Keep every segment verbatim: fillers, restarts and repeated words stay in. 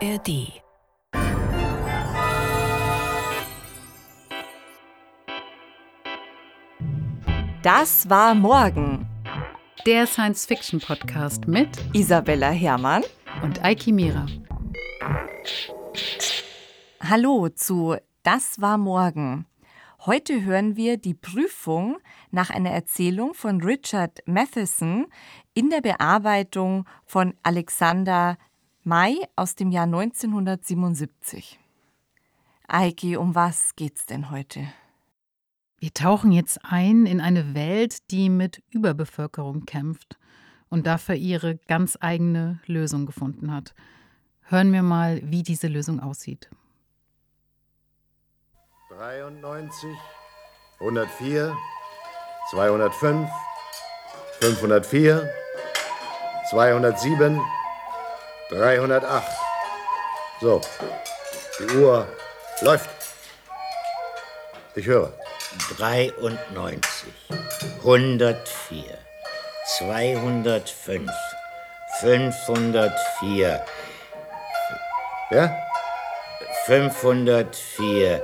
R D. Das war morgen. Der Science-Fiction-Podcast mit Isabella Herrmann und Eiki Mira. Hallo zu Das war morgen. Heute hören wir die Prüfung nach einer Erzählung von Richard Matheson in der Bearbeitung von Alexander May aus dem Jahr neunzehnhundertsiebenundsiebzig. Eiki, um was geht's denn heute? Wir tauchen jetzt ein in eine Welt, die mit Überbevölkerung kämpft und dafür ihre ganz eigene Lösung gefunden hat. Hören wir mal, wie diese Lösung aussieht. dreiundneunzig, hundertvier, zweihundertfünf, fünfhundertvier, zweihundertsieben, dreihundertacht. So, die Uhr läuft. Ich höre. dreiundneunzig, hundertvier, zweihundertfünf, fünfhundertvier. Ja? fünfhundertvier.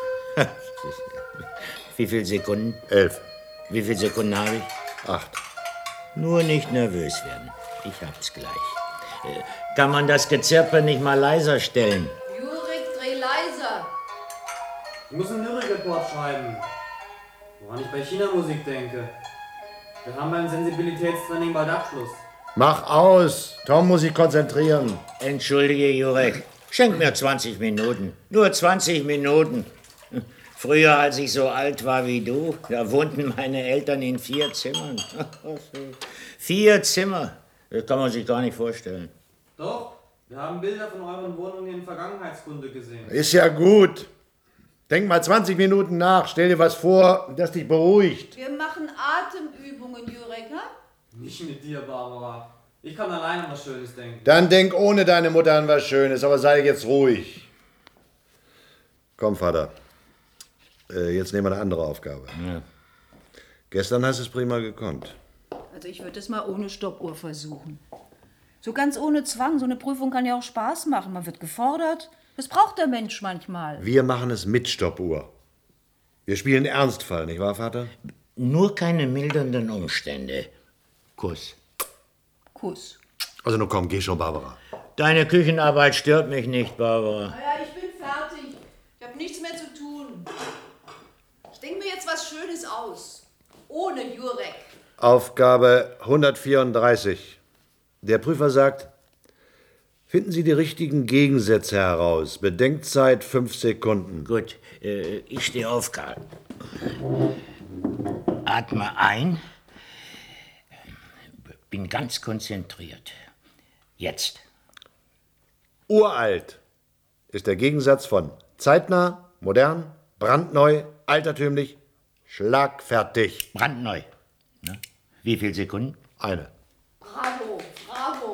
Wie viele Sekunden? Elf. Wie viele Sekunden habe ich? Acht. Nur nicht nervös werden. Ich hab's gleich. Äh, Kann man das Gezirpe nicht mal leiser stellen? Jurik, dreh leiser. Ich muss einen Lyrik-Report schreiben, woran ich bei China-Musik denke. Wir haben beim Sensibilitätstraining bald Abschluss. Mach aus. Tom muss sich konzentrieren. Entschuldige, Jurek. Schenk mir zwanzig Minuten. Nur zwanzig Minuten. Früher, als ich so alt war wie du, da wohnten meine Eltern in vier Zimmern. Vier Zimmer. Das kann man sich gar nicht vorstellen. Doch, wir haben Bilder von euren Wohnungen in Vergangenheitskunde gesehen. Ist ja gut. Denk mal zwanzig Minuten nach. Stell dir was vor, das dich beruhigt. Wir machen Atemübungen, Jurek, ha? Nicht mit dir, Barbara. Ich kann allein an was Schönes denken. Dann denk ohne deine Mutter an was Schönes, aber sei jetzt ruhig. Komm, Vater. Äh, jetzt nehmen wir eine andere Aufgabe. Ja. Gestern hast du es prima gekonnt. Also ich würde es mal ohne Stoppuhr versuchen. So ganz ohne Zwang. So eine Prüfung kann ja auch Spaß machen. Man wird gefordert. Das braucht der Mensch manchmal. Wir machen es mit Stoppuhr. Wir spielen Ernstfall, nicht wahr, Vater? Nur keine mildernden Umstände. Kuss. Kuss. Also nun komm, geh schon, Barbara. Deine Küchenarbeit stört mich nicht, Barbara. Ja, ich bin fertig. Ich habe nichts mehr zu tun. Ich denke mir jetzt was Schönes aus. Ohne Jurek. Aufgabe hundertvierunddreißig. Der Prüfer sagt, finden Sie die richtigen Gegensätze heraus. Bedenkzeit fünf Sekunden. Gut, äh, ich stehe auf, Karl. Atme ein. Bin ganz konzentriert. Jetzt. Uralt ist der Gegensatz von zeitnah, modern, brandneu, altertümlich, schlagfertig. Brandneu. Ne? Wie viele Sekunden? Eine. Bravo, bravo.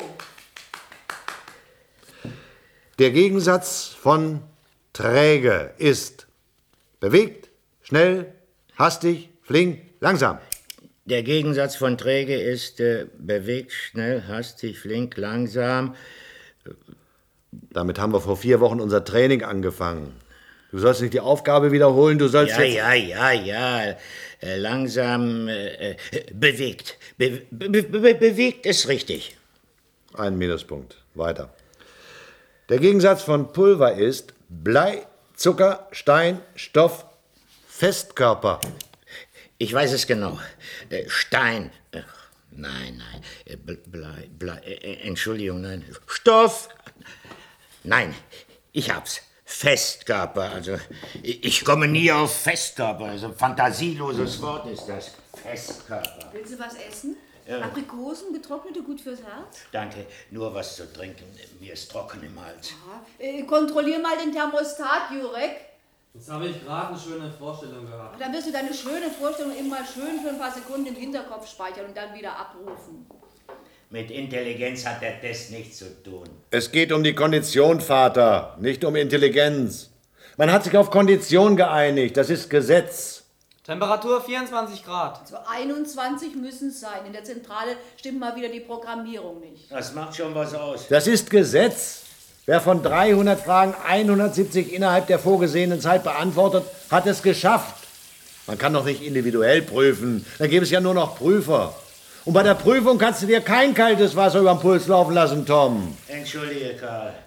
Der Gegensatz von träge ist bewegt, schnell, hastig, flink, langsam. Der Gegensatz von träge ist äh, bewegt, schnell, hastig, flink, langsam. Damit haben wir vor vier Wochen unser Training angefangen. Du sollst nicht die Aufgabe wiederholen, du sollst Ja, jetzt... ja, ja, ja. Äh, langsam äh, äh, bewegt. Be be be bewegt ist richtig. Ein Minuspunkt. Weiter. Der Gegensatz von Pulver ist Blei, Zucker, Stein, Stoff, Festkörper. Ich weiß es genau. Äh, Stein. Ach, nein, nein. Äh, Blei, Blei. Äh, Entschuldigung, nein. Stoff. Nein, ich hab's. Festkörper. Also, ich komme nie auf Festkörper. Also, fantasieloses Wort ist das. Festkörper. Willst du was essen? Ja. Aprikosen, getrocknete, gut fürs Herz? Danke. Nur was zu trinken. Mir ist trocken im Hals. Ja. Äh, kontrollier mal den Thermostat, Jurek. Jetzt habe ich gerade eine schöne Vorstellung gehabt. Dann wirst du deine schöne Vorstellung immer schön für ein paar Sekunden im Hinterkopf speichern und dann wieder abrufen. Mit Intelligenz hat der Test nichts zu tun. Es geht um die Kondition, Vater, nicht um Intelligenz. Man hat sich auf Kondition geeinigt, das ist Gesetz. Temperatur vierundzwanzig Grad. Also einundzwanzig müssen es sein. In der Zentrale stimmt mal wieder die Programmierung nicht. Das macht schon was aus. Das ist Gesetz. Wer von dreihundert Fragen hundertsiebzig innerhalb der vorgesehenen Zeit beantwortet, hat es geschafft. Man kann doch nicht individuell prüfen, dann gäbe es ja nur noch Prüfer. Und bei der Prüfung kannst du dir kein kaltes Wasser über den Puls laufen lassen, Tom. Entschuldige, Karl.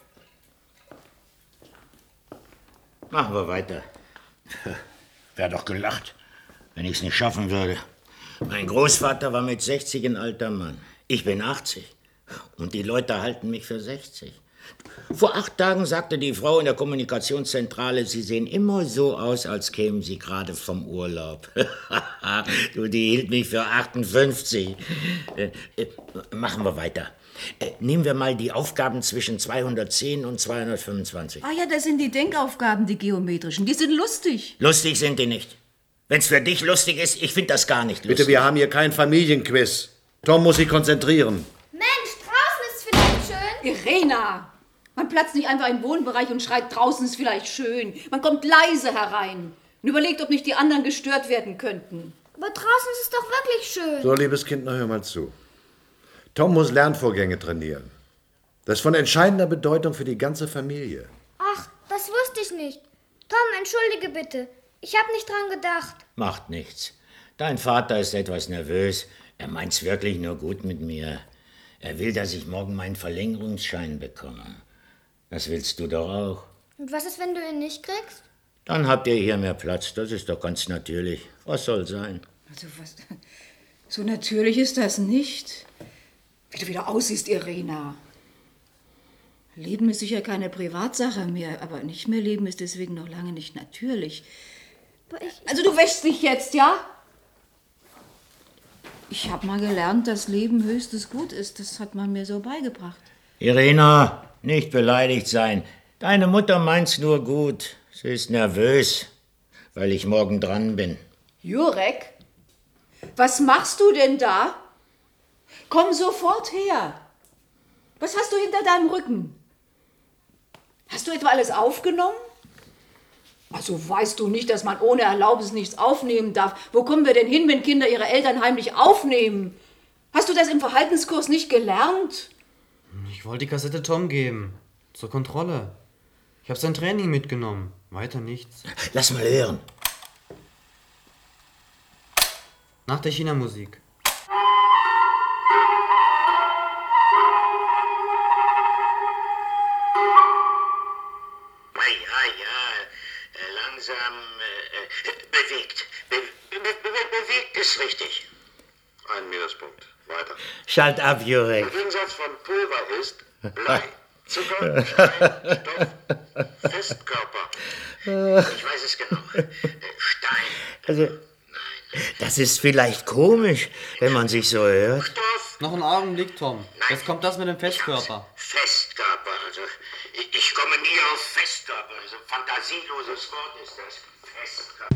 Machen wir weiter. Wäre doch gelacht, wenn ich es nicht schaffen würde. Mein Großvater war mit sechzig ein alter Mann. Ich bin achtzig. Und die Leute halten mich für sechzig. Vor acht Tagen sagte die Frau in der Kommunikationszentrale, Sie sehen immer so aus, als kämen Sie gerade vom Urlaub. Du, die hielt mich für achtundfünfzig. Äh, äh, machen wir weiter. Äh, nehmen wir mal die Aufgaben zwischen zweihundertzehn und zweihundertfünfundzwanzig. Ah ja, das sind die Denkaufgaben, die geometrischen. Die sind lustig. Lustig sind die nicht. Wenn's für dich lustig ist, ich finde das gar nicht lustig. Bitte, wir haben hier kein Familienquiz. Tom muss sich konzentrieren. Mensch, draußen ist vielleicht schön. Irena! Man platzt nicht einfach im Wohnbereich und schreit, draußen ist vielleicht schön. Man kommt leise herein und überlegt, ob nicht die anderen gestört werden könnten. Aber draußen ist es doch wirklich schön. So, liebes Kind, na hör mal zu. Tom muss Lernvorgänge trainieren. Das ist von entscheidender Bedeutung für die ganze Familie. Ach, das wusste ich nicht. Tom, entschuldige bitte. Ich habe nicht dran gedacht. Macht nichts. Dein Vater ist etwas nervös. Er meint's wirklich nur gut mit mir. Er will, dass ich morgen meinen Verlängerungsschein bekomme. Das willst du doch auch. Und was ist, wenn du ihn nicht kriegst? Dann habt ihr hier mehr Platz. Das ist doch ganz natürlich. Was soll sein? Also was, so natürlich ist das nicht. Wie du wieder aussiehst, Irena. Leben ist sicher keine Privatsache mehr, aber nicht mehr leben ist deswegen noch lange nicht natürlich. Aber ich... Also du wäschst dich jetzt, ja? Ich habe mal gelernt, dass Leben höchstes Gut ist. Das hat man mir so beigebracht. Irena, nicht beleidigt sein. Deine Mutter meint's nur gut. Sie ist nervös, weil ich morgen dran bin. Jurek, was machst du denn da? Komm sofort her. Was hast du hinter deinem Rücken? Hast du etwa alles aufgenommen? Also weißt du nicht, dass man ohne Erlaubnis nichts aufnehmen darf? Wo kommen wir denn hin, wenn Kinder ihre Eltern heimlich aufnehmen? Hast du das im Verhaltenskurs nicht gelernt? Ich wollte die Kassette Tom geben. Zur Kontrolle. Ich habe sein Training mitgenommen. Weiter nichts. Lass mal hören. Nach der China-Musik. Langsam äh, bewegt. Be be be bewegt ist richtig. Ein Minuspunkt. Weiter. Schalt ab, Jurek. Der Gegensatz von Pulver ist Blei, Zucker, Stein, Stoff, Festkörper. Ich weiß es genau. Stein. Also, das ist vielleicht komisch, wenn man sich so hört. Stoff. Noch einen Augenblick, Tom. Jetzt kommt das mit dem Festkörper. Festkörper, also ich, ich komme nie auf Festkörper. Also fantasieloses Wort ist das. Festkörper.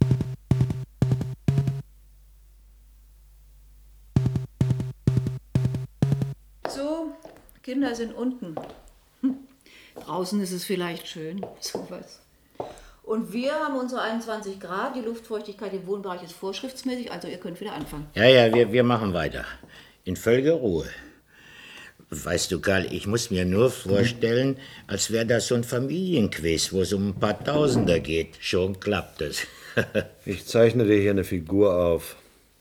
So, Kinder sind unten. Hm. Draußen ist es vielleicht schön, sowas. Und wir haben unsere einundzwanzig Grad, die Luftfeuchtigkeit im Wohnbereich ist vorschriftsmäßig, also ihr könnt wieder anfangen. Ja, ja, wir, wir machen weiter. In völliger Ruhe. Weißt du, Karl, ich muss mir nur vorstellen, als wäre das so ein Familienquiz, wo es um ein paar Tausender geht. Schon klappt es. Ich zeichne dir hier eine Figur auf.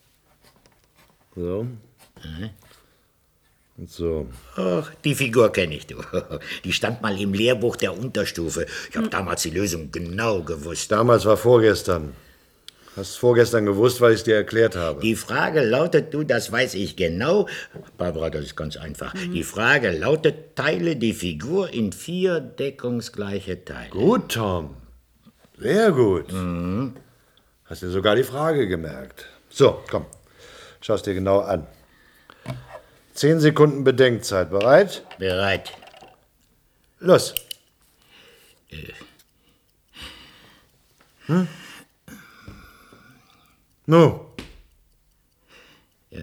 So. Mhm. Und so. Ach, die Figur kenne ich, du. Die stand mal im Lehrbuch der Unterstufe. Ich habe damals die Lösung genau gewusst. Damals war vorgestern. Hast vorgestern gewusst, weil ich es dir erklärt habe. Die Frage lautet, du, das weiß ich genau. Barbara, das ist ganz einfach. Mhm. Die Frage lautet, teile die Figur in vier deckungsgleiche Teile. Gut, Tom. Sehr gut. Mhm. Hast dir sogar die Frage gemerkt. So, komm. Schau es dir genau an. Zehn Sekunden Bedenkzeit. Bereit? Bereit. Los. Äh. Hm? Nu. Ja.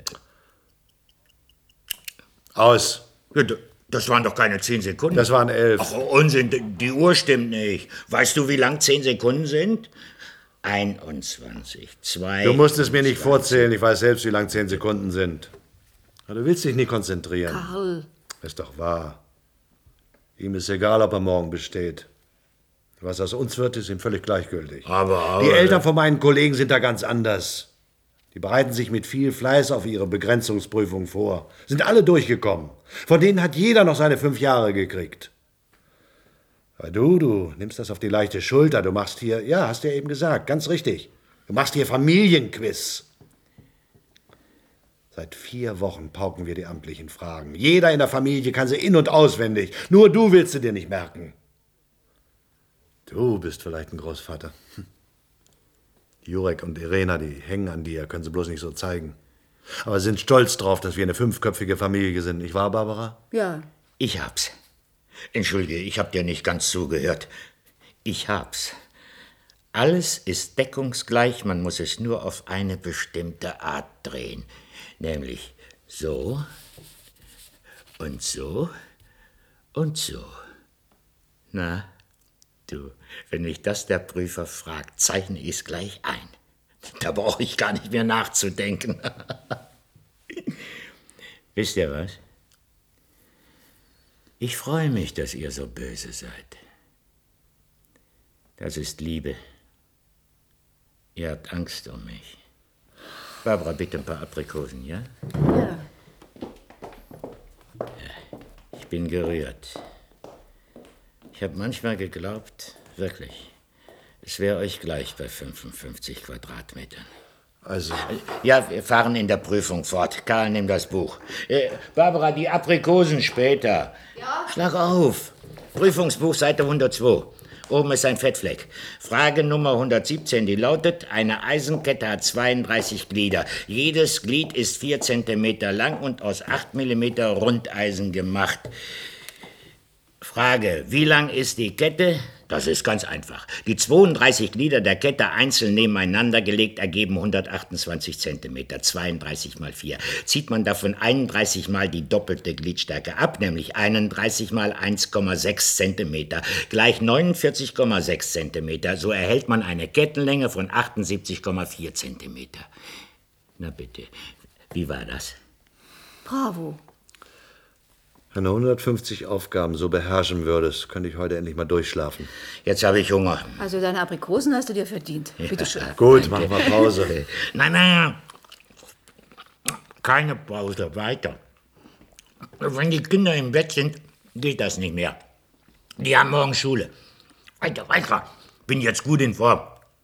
Aus. Ja, das waren doch keine zehn Sekunden. Das waren elf. Ach, Unsinn, die Uhr stimmt nicht. Weißt du, wie lang zehn Sekunden sind? einundzwanzig, zwei. Du musst es mir nicht vorzählen. Ich weiß selbst, wie lang zehn Sekunden sind. Aber du willst dich nicht konzentrieren. Karl. Ist doch wahr. Ihm ist egal, ob er morgen besteht. Was aus uns wird, ist ihm völlig gleichgültig. Aber, aber Die Eltern von meinen Kollegen sind da ganz anders. Die bereiten sich mit viel Fleiß auf ihre Begrenzungsprüfung vor. Sind alle durchgekommen. Von denen hat jeder noch seine fünf Jahre gekriegt. Aber du, du nimmst das auf die leichte Schulter. Du machst hier, ja, hast du ja eben gesagt, ganz richtig. Du machst hier Familienquiz. Seit vier Wochen pauken wir die amtlichen Fragen. Jeder in der Familie kann sie in- und auswendig. Nur du willst sie dir nicht merken. Du bist vielleicht ein Großvater. Hm. Jurek und Irena, die hängen an dir, können sie bloß nicht so zeigen. Aber sind stolz drauf, dass wir eine fünfköpfige Familie sind. Nicht wahr, Barbara? Ja. Ich hab's. Entschuldige, ich hab dir nicht ganz zugehört. Ich hab's. Alles ist deckungsgleich, man muss es nur auf eine bestimmte Art drehen. Nämlich so und so und so. Na, du, wenn mich das der Prüfer fragt, zeichne ich's gleich ein. Da brauche ich gar nicht mehr nachzudenken. Wisst ihr was? Ich freue mich, dass ihr so böse seid. Das ist Liebe. Ihr habt Angst um mich. Barbara, bitte ein paar Aprikosen, ja? Ja. Ja, ich bin gerührt. Ich habe manchmal geglaubt, wirklich, es wäre euch gleich bei fünfundfünfzig Quadratmetern. Also, Ja, wir fahren in der Prüfung fort. Karl, nimm das Buch. Äh, Barbara, die Aprikosen später. Ja? Schlag auf. Prüfungsbuch, Seite hundertzwei. Oben ist ein Fettfleck. Frage Nummer hundertsiebzehn, die lautet, eine Eisenkette hat zweiunddreißig Glieder. Jedes Glied ist vier Zentimeter lang und aus acht Millimeter Rundeisen gemacht. Frage, wie lang ist die Kette? Das ist ganz einfach. Die zweiunddreißig Glieder der Kette einzeln nebeneinander gelegt ergeben hundertachtundzwanzig Zentimeter, zweiunddreißig mal vier. Zieht man davon einunddreißig mal die doppelte Gliedstärke ab, nämlich einunddreißig mal eins Komma sechs Zentimeter, gleich neunundvierzig Komma sechs Zentimeter, so erhält man eine Kettenlänge von achtundsiebzig Komma vier Zentimeter. Na bitte, wie war das? Bravo. wenn du hundertfünfzig Aufgaben so beherrschen würdest, könnte ich heute endlich mal durchschlafen. Jetzt habe ich Hunger. Also deine Aprikosen hast du dir verdient. Bitte schön. Gut, machen wir Pause. Nein, nein, keine Pause, weiter. Wenn die Kinder im Bett sind, geht das nicht mehr. Die haben morgen Schule. Weiter, weiter. Bin jetzt gut in Form.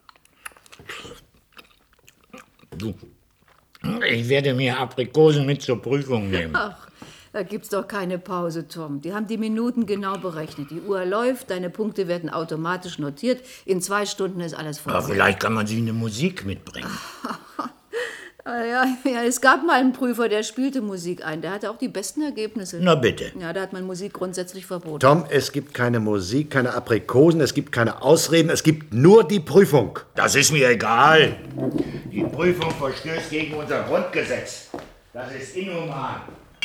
Du, ich werde mir Aprikosen mit zur Prüfung nehmen. Ach, da gibt's doch keine Pause, Tom. Die haben die Minuten genau berechnet. Die Uhr läuft, deine Punkte werden automatisch notiert. In zwei Stunden ist alles vorbei. Aber vielleicht kann man sich eine Musik mitbringen. Ah, ja, ja, es gab mal einen Prüfer, der spielte Musik ein. Der hatte auch die besten Ergebnisse. Na bitte. Ja, da hat man Musik grundsätzlich verboten. Tom, es gibt keine Musik, keine Aprikosen, es gibt keine Ausreden, es gibt nur die Prüfung. Das ist mir egal. Die Prüfung verstößt gegen unser Grundgesetz. Das ist inhuman.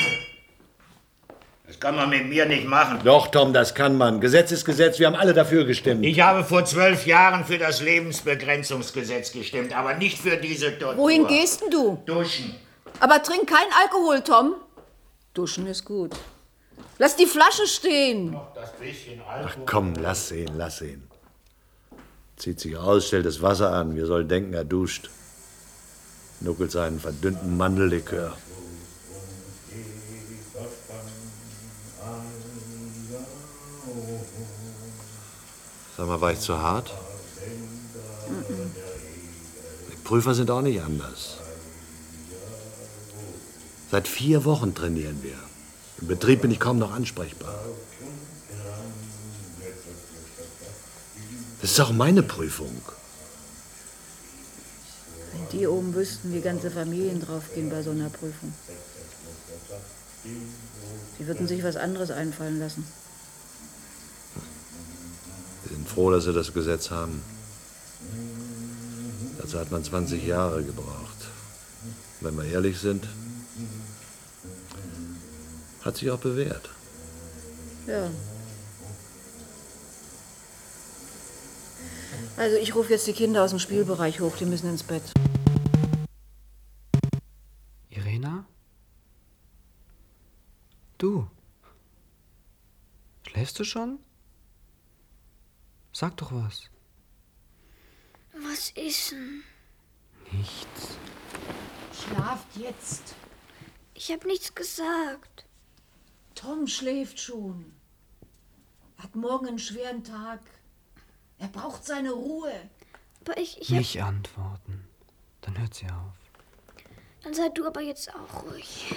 Das kann man mit mir nicht machen. Doch, Tom, das kann man. Gesetz ist Gesetz, wir haben alle dafür gestimmt. Ich habe vor zwölf Jahren für das Lebensbegrenzungsgesetz gestimmt, aber nicht für diese Tortur. Wohin gehst denn du? Duschen. Aber trink keinen Alkohol, Tom. Duschen ist gut. Lass die Flasche stehen. Noch das bisschen Alkohol. Ach komm, lass ihn, lass ihn. Zieht sich aus, stellt das Wasser an. Wir sollen denken, er duscht. Nuckelt seinen verdünnten Mandellikör. Sag mal, war ich zu hart? Die Prüfer sind auch nicht anders. Seit vier Wochen trainieren wir. Im Betrieb bin ich kaum noch ansprechbar. Das ist auch meine Prüfung. Wenn die oben wüssten, wie ganze Familien draufgehen bei so einer Prüfung. Die würden sich was anderes einfallen lassen. Wir sind froh, dass sie das Gesetz haben. Dazu hat man zwanzig Jahre gebraucht. Wenn wir ehrlich sind, hat sich auch bewährt. Ja. Also ich rufe jetzt die Kinder aus dem Spielbereich hoch, die müssen ins Bett. Irena? Du? Schläfst Schläfst du schon? Sag doch was. Was ist denn? Nichts. Schlaft jetzt. Ich habe nichts gesagt. Tom schläft schon. Er hat morgen einen schweren Tag. Er braucht seine Ruhe. Aber ich, ich hab, Nicht antworten. Dann hört sie auf. Dann sei du aber jetzt auch ruhig.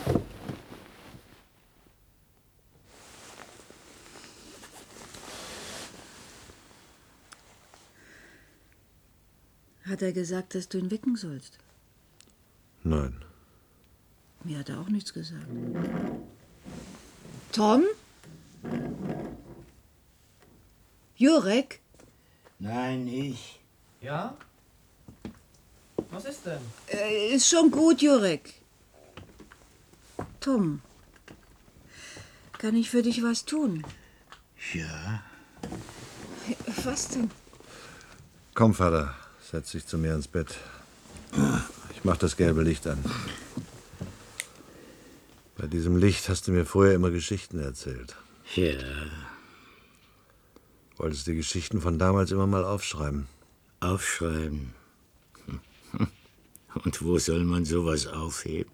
Hat er gesagt, dass du ihn wecken sollst? Nein. Mir hat er auch nichts gesagt. Tom? Jurek? Nein, ich. Ja? Was ist denn? Äh, ist schon gut, Jurek. Tom, kann ich für dich was tun? Ja. Was denn? Komm, Vater, setz dich zu mir ins Bett. Ich mach das gelbe Licht an. Bei diesem Licht hast du mir vorher immer Geschichten erzählt. Ja. Wolltest die Geschichten von damals immer mal aufschreiben. Aufschreiben. Und wo soll man sowas aufheben?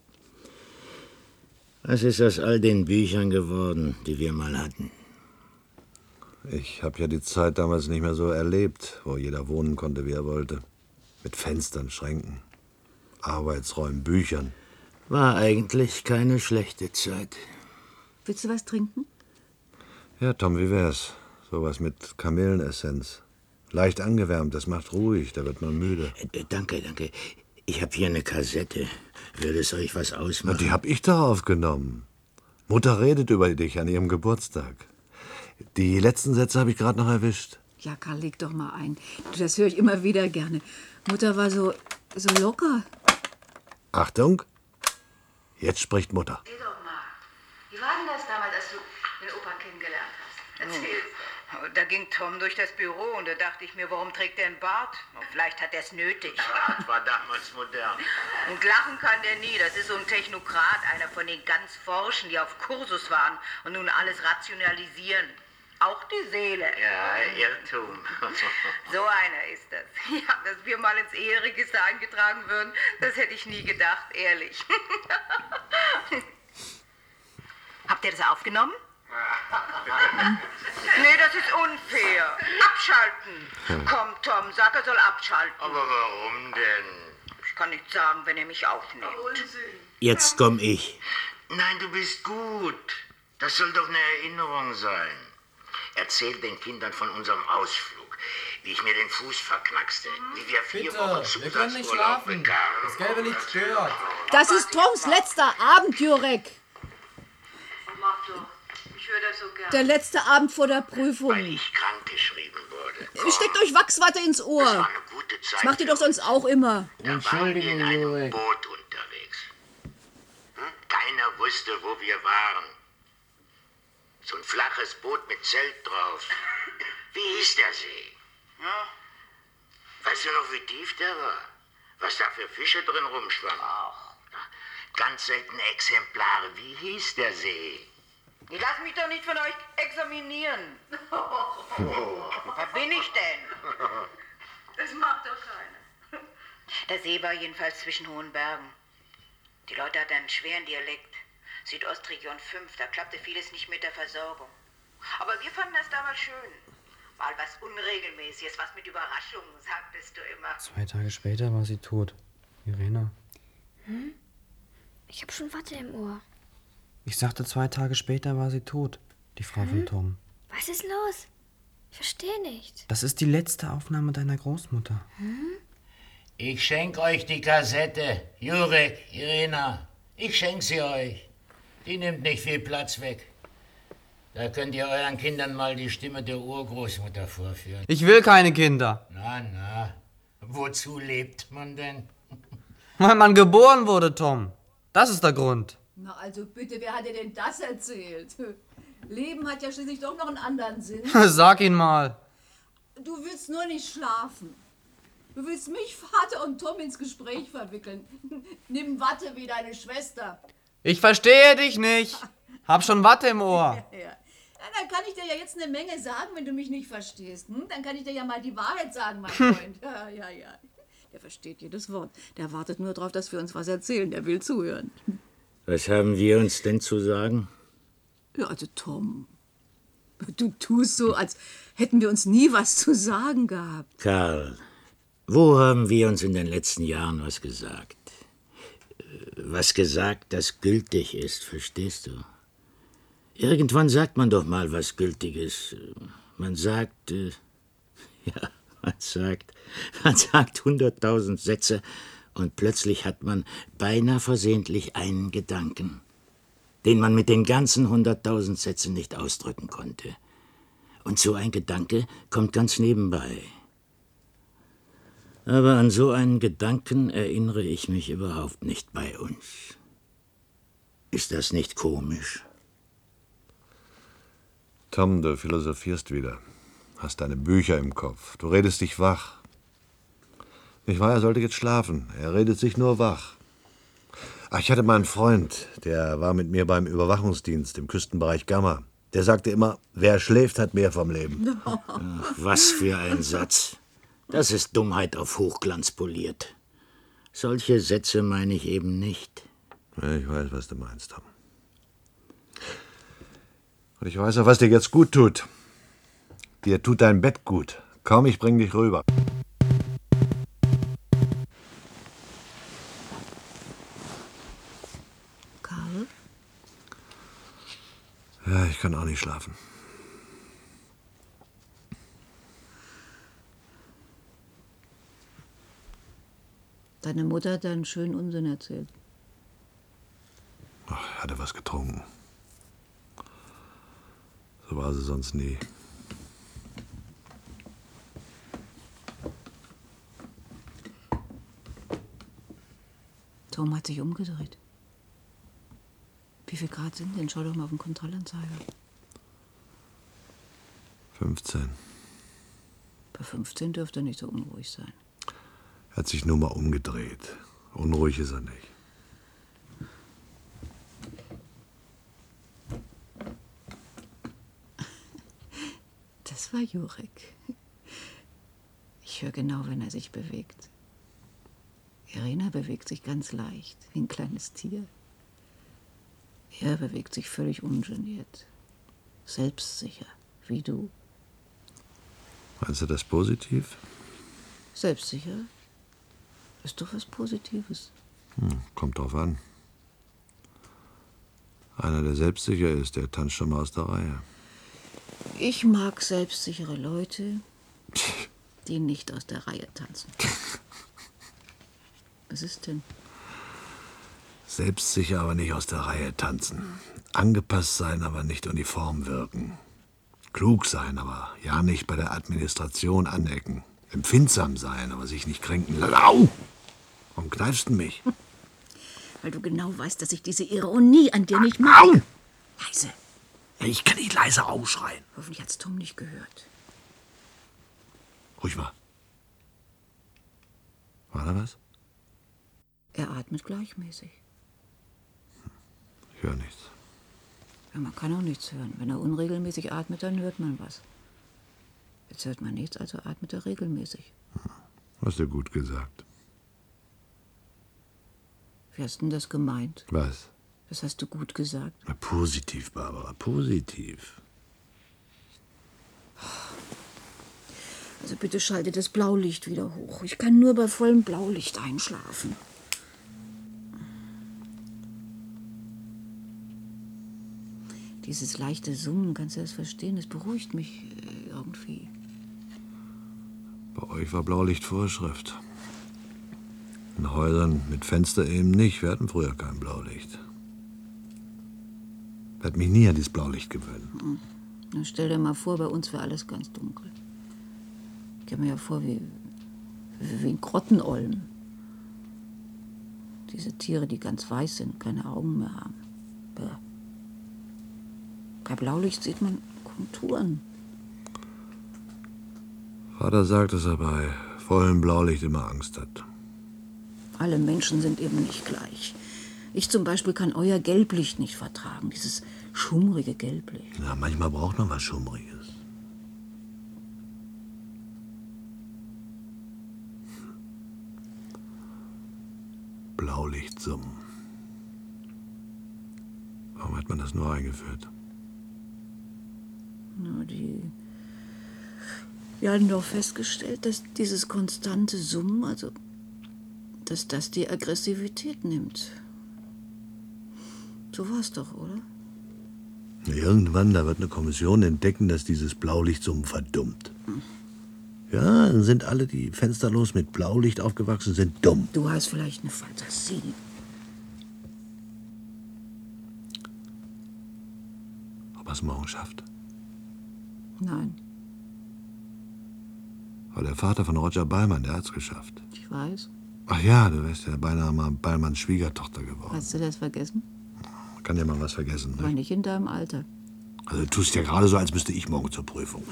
Was ist aus all den Büchern geworden, die wir mal hatten? Ich habe ja die Zeit damals nicht mehr so erlebt, wo jeder wohnen konnte, wie er wollte. Mit Fenstern, Schränken, Arbeitsräumen, Büchern. War eigentlich keine schlechte Zeit. Willst du was trinken? Ja, Tom, wie wär's? Sowas mit Kamillenessenz. Leicht angewärmt, das macht ruhig, da wird man müde. Äh, danke, danke. Ich habe hier eine Kassette. Würde es euch was Na, ausmachen? die hab ich doch aufgenommen. Mutter redet über dich an ihrem Geburtstag. Die letzten Sätze habe ich gerade noch erwischt. Ja, Karl, leg doch mal ein. Du, das höre ich immer wieder gerne. Mutter war so, so locker. Achtung, jetzt spricht Mutter. Seh doch mal. Wie war denn das damals, als du den Opa kennengelernt hast? Erzähl's doch. Da ging Tom durch das Büro und da dachte ich mir, warum trägt er einen Bart? Vielleicht hat er es nötig. Das war damals modern. Und lachen kann der nie. Das ist so ein Technokrat, einer von den ganz Forschen, die auf Kursus waren und nun alles rationalisieren. Auch die Seele. Ja, Irrtum. So einer ist das. Ja, dass wir mal ins Eheregister eingetragen würden, das hätte ich nie gedacht, ehrlich. Habt ihr das aufgenommen? Nee, das ist unfair. Abschalten. Komm, Tom, sag, er soll abschalten. Aber warum denn? Ich kann nicht sagen, wenn er mich aufnimmt. Jetzt komm ich. Nein, du bist gut. Das soll doch eine Erinnerung sein. Erzähl den Kindern von unserem Ausflug. Wie ich mir den Fuß verknackste. Wie wir vier Bitte, Wochen wir können nicht Zusatzurlaub schlafen. bekamen. Das gelbe Licht stört. Das ist Toms letzter Abend, Jurek. Mach doch. Ich höre das so gern. Der letzte Abend vor der Prüfung. Weil ich krank geschrieben wurde. Steckt euch Wachswatte ins Das Ohr. war eine gute Zeit. Das macht ihr doch sonst auch immer. Entschuldigung, in einem Boot unterwegs. Hm? Keiner wusste, wo wir waren. So ein flaches Boot mit Zelt drauf. Wie hieß der See? Ja. Weißt du noch, wie tief der war? Was da für Fische drin rumschwammen? Ach. Ganz seltene Exemplare. Wie hieß der See? Ich lass mich doch nicht von euch examinieren. Wer bin ich denn? Das macht doch keiner. Der See war jedenfalls zwischen hohen Bergen. Die Leute hatten einen schweren Dialekt. Südostregion fünf, da klappte vieles nicht mit der Versorgung. Aber wir fanden das damals schön. Mal was Unregelmäßiges, was mit Überraschungen, sagtest du immer. Zwei Tage später war sie tot. Irena. Hm? Ich habe schon Watte im Ohr. Ich sagte, zwei Tage später war sie tot, die Frau von Tom. Was ist los? Ich verstehe nicht. Das ist die letzte Aufnahme deiner Großmutter. Hm? Ich schenk euch die Kassette. Jurek, Irena, ich schenk sie euch. Die nimmt nicht viel Platz weg. Da könnt ihr euren Kindern mal die Stimme der Urgroßmutter vorführen. Ich will keine Kinder. Na, na, wozu lebt man denn? Weil man geboren wurde, Tom. Das ist der Grund. Na also bitte, wer hat dir denn das erzählt? Leben hat ja schließlich doch noch einen anderen Sinn. Sag ihn mal. Du willst nur nicht schlafen. Du willst mich, Vater und Tom ins Gespräch verwickeln. Nimm Watte wie deine Schwester. Ich verstehe dich nicht. Hab schon Watte im Ohr. Ja. dann kann ich dir ja jetzt eine Menge sagen, wenn du mich nicht verstehst. Hm? Dann kann ich dir ja mal die Wahrheit sagen, mein Freund. Ja, ja, ja. Der versteht jedes Wort. Der wartet nur darauf, dass wir uns was erzählen. Der will zuhören. Was haben wir uns denn zu sagen? Ja, also Tom, du tust so, als hätten wir uns nie was zu sagen gehabt. Karl, wo haben wir uns in den letzten Jahren was gesagt? Was gesagt, das gültig ist, verstehst du? Irgendwann sagt man doch mal was Gültiges. Man sagt, äh, ja, man sagt, man sagt hunderttausend Sätze und plötzlich hat man beinahe versehentlich einen Gedanken, den man mit den ganzen hunderttausend Sätzen nicht ausdrücken konnte. Und so ein Gedanke kommt ganz nebenbei. Aber an so einen Gedanken erinnere ich mich überhaupt nicht bei uns. Ist das nicht komisch? Tom, du philosophierst wieder. Hast deine Bücher im Kopf. Du redest dich wach. Nicht wahr, er sollte jetzt schlafen. Er redet sich nur wach. Ach, ich hatte mal einen Freund, der war mit mir beim Überwachungsdienst im Küstenbereich Gamma. Der sagte immer, wer schläft, hat mehr vom Leben. Ach, was für ein Satz. Das ist Dummheit auf Hochglanz poliert. Solche Sätze meine ich eben nicht. Ja, ich weiß, was du meinst, Tom. Und ich weiß auch, was dir jetzt gut tut. Dir tut dein Bett gut. Komm, ich bring dich rüber. Karl? Ja, ich kann auch nicht schlafen. Deine Mutter hat einen schönen Unsinn erzählt. Ach, er hatte was getrunken. So war sie sonst nie. Tom hat sich umgedreht. Wie viel Grad sind denn? Schau doch mal auf den Kontrollanzeiger. fünfzehn. Bei fünfzehn dürfte er nicht so unruhig sein. Er hat sich nur mal umgedreht. Unruhig ist er nicht. Das war Jurek. Ich höre genau, wenn er sich bewegt. Irena bewegt sich ganz leicht, wie ein kleines Tier. Er bewegt sich völlig ungeniert. Selbstsicher, wie du. Meinst du das positiv? Selbstsicher? Ist doch was Positives. Hm, kommt drauf an. Einer, der selbstsicher ist, der tanzt schon mal aus der Reihe. Ich mag selbstsichere Leute, die nicht aus der Reihe tanzen. Was ist denn? Selbstsicher, aber nicht aus der Reihe tanzen. Angepasst sein, aber nicht uniform wirken. Klug sein, aber ja nicht bei der Administration anecken. Empfindsam sein, aber sich nicht kränken lassen. Au! Warum kneifst du mich? Weil du genau weißt, dass ich diese Ironie an dir nicht mag. Au! Leise. Ich kann nicht leise ausschreien. Hoffentlich hat's Tom nicht gehört. Ruhig mal. War da was? Er atmet gleichmäßig. Ich höre nichts. Ja, man kann auch nichts hören. Wenn er unregelmäßig atmet, dann hört man was. Jetzt hört man nichts, also atmet er regelmäßig. Hast du gut gesagt. Wie hast denn das gemeint? Was? Das hast du gut gesagt. Na, positiv, Barbara, positiv. Also bitte schalte das Blaulicht wieder hoch. Ich kann nur bei vollem Blaulicht einschlafen. Dieses leichte Summen, kannst du das verstehen? Das beruhigt mich äh, irgendwie. Bei euch war Blaulicht Vorschrift. In Häusern mit Fenster eben nicht. Wir hatten früher kein Blaulicht. Ich werde mich nie an dieses Blaulicht gewöhnen. Hm. Na, stell dir mal vor, bei uns wäre alles ganz dunkel. Ich stell mir ja vor, wie, wie, wie ein Grottenolm. Diese Tiere, die ganz weiß sind, keine Augen mehr haben. Bäh. Bei Blaulicht sieht man Konturen. Vater sagt, dass er bei vollem Blaulicht immer Angst hat. Alle Menschen sind eben nicht gleich. Ich zum Beispiel kann euer Gelblicht nicht vertragen, dieses schummrige Gelblicht. Ja, manchmal braucht man was Schummriges. Blaulichtsummen. Warum hat man das nur eingeführt? Na, die, wir hatten doch festgestellt, dass dieses konstante Summen, also dass das die Aggressivität nimmt. So war es doch, oder? Irgendwann, da wird eine Kommission entdecken, dass dieses Blaulichtsummen verdummt. Ja, dann sind alle, die fensterlos mit Blaulicht aufgewachsen sind, dumm. Du hast vielleicht eine Fantasie. Ob er es morgen schafft? Nein, Aber der Vater von Roger Ballmann, der hat's geschafft. ich weiß. Ach ja, du wärst ja beinahe mal Ballmanns Schwiegertochter geworden. Hast du das vergessen? Kann ja mal was vergessen, Aber ne? nicht in deinem Alter. Also du tust ja gerade so, als müsste ich morgen zur Prüfung.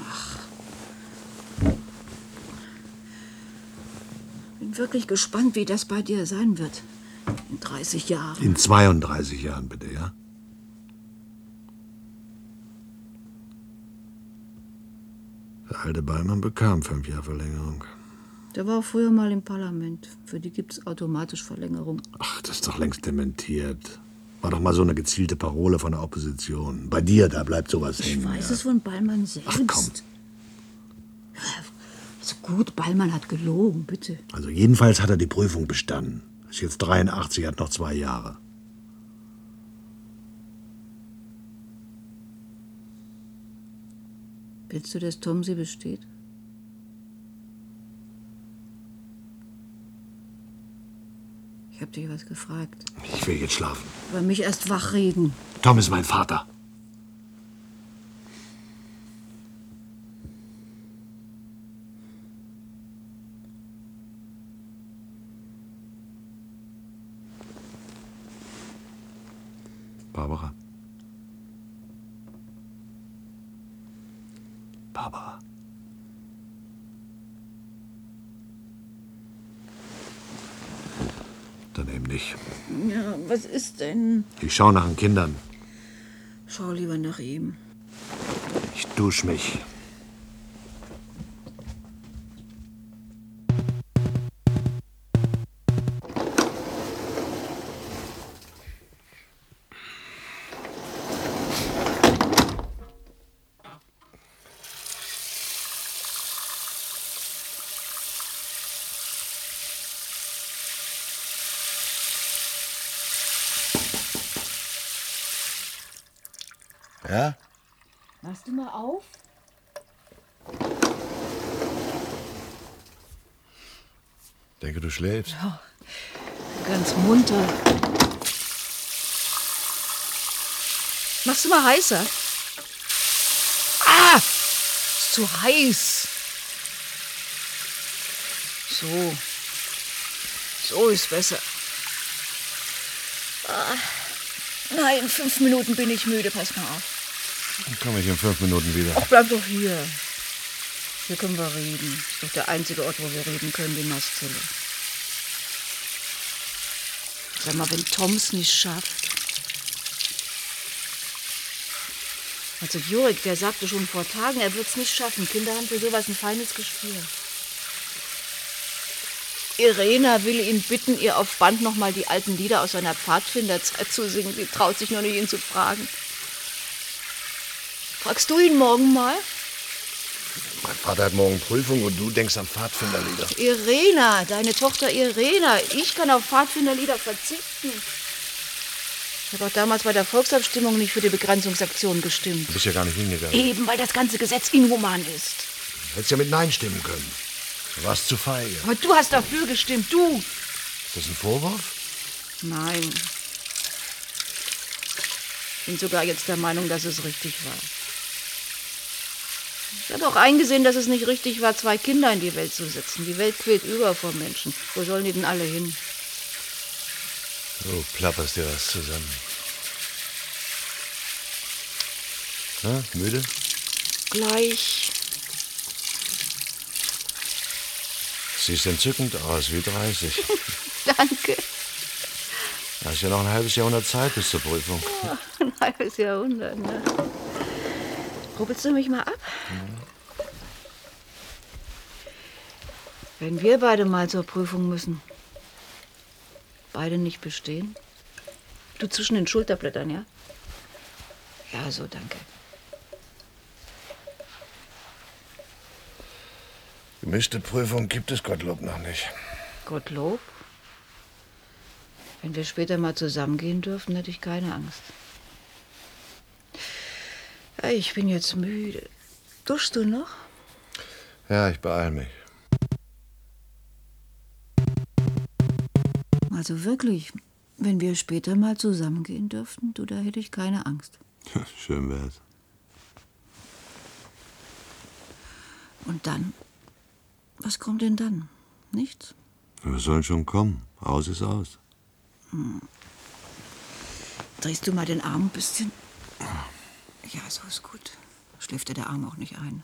Bin wirklich gespannt, wie das bei dir sein wird. In dreißig Jahren. In zweiunddreißig Jahren bitte, ja? Der alte Ballmann bekam fünf Jahre Verlängerung. Der war auch früher mal im Parlament. Für die gibt's automatisch Verlängerung. Ach, das ist doch längst dementiert. War doch mal so eine gezielte Parole von der Opposition. Bei dir, da bleibt sowas Ich hängen. weiß ja. es von Ballmann selbst. Ach komm. Also gut, Ballmann hat gelogen, bitte. Also jedenfalls hat er die Prüfung bestanden. Ist jetzt dreiundachtzig, hat noch zwei Jahre. Willst du, dass Tom sie besteht? Ich hab dich was gefragt. Ich will jetzt schlafen. Aber mich erst wachreden. Tom ist mein Vater. Barbara. Barbara. Dann eben nicht. Ja, was ist denn? Ich schaue nach den Kindern. Schau lieber nach ihm. Ich dusch mich. Ja? Machst du mal auf? Denke, du schläfst. Ja, ganz munter. Machst du mal heißer? Ah! Ist zu heiß. So. So ist besser. Ah. Nein, in fünf Minuten bin ich müde. Pass mal auf. Dann komme ich in fünf Minuten wieder. Ach, bleib doch hier. Hier können wir reden. Ist doch der einzige Ort, wo wir reden können, die Nasszelle. Sag mal, wenn Tom's nicht schafft. Also Jurek, der sagte schon vor Tagen, er wird's nicht schaffen. Kinder haben für sowas ein feines Gespür. Irena will ihn bitten, ihr auf Band noch mal die alten Lieder aus seiner Pfadfinderzeit zu singen. Sie traut sich noch nicht, ihn zu fragen. Fragst du ihn morgen mal? Mein Vater hat morgen Prüfung und du denkst an Pfadfinderlieder. Irena, deine Tochter Irena. Ich kann auf Pfadfinderlieder verzichten. Ich habe auch damals bei der Volksabstimmung nicht für die Begrenzungsaktion gestimmt. Du bist ja gar nicht hingegangen. Eben, weil das ganze Gesetz inhuman ist. Du hättest ja mit Nein stimmen können. Du warst zu feige. Aber du hast dafür gestimmt, du. Ist das ein Vorwurf? Nein. Ich bin sogar jetzt der Meinung, dass es richtig war. Ich habe auch eingesehen, dass es nicht richtig war, zwei Kinder in die Welt zu setzen. Die Welt quillt über vor Menschen. Wo sollen die denn alle hin? Du plapperst dir was zusammen. Na, müde? Gleich. Siehst entzückend aus, wie dreißig. Danke. Da ist ja noch ein halbes Jahrhundert Zeit bis zur Prüfung. Ja, ein halbes Jahrhundert, ne? Rubbelst du mich mal ab? Mhm. Wenn wir beide mal zur Prüfung müssen, beide nicht bestehen? Du zwischen den Schulterblättern, ja? Ja, so, danke. Gemischte Prüfung gibt es Gottlob noch nicht. Gottlob? Wenn wir später mal zusammengehen dürften, hätte ich keine Angst. Ja, ich bin jetzt müde. Duschst du noch? Ja, ich beeil mich. Also wirklich, wenn wir später mal zusammengehen dürften, du, da hätte ich keine Angst. Schön wär's. Und dann? Was kommt denn dann? Nichts? Was soll schon kommen? Aus ist aus. Hm. Drehst du mal den Arm ein bisschen? Ja, so ist gut. Schläft dir der Arm auch nicht ein.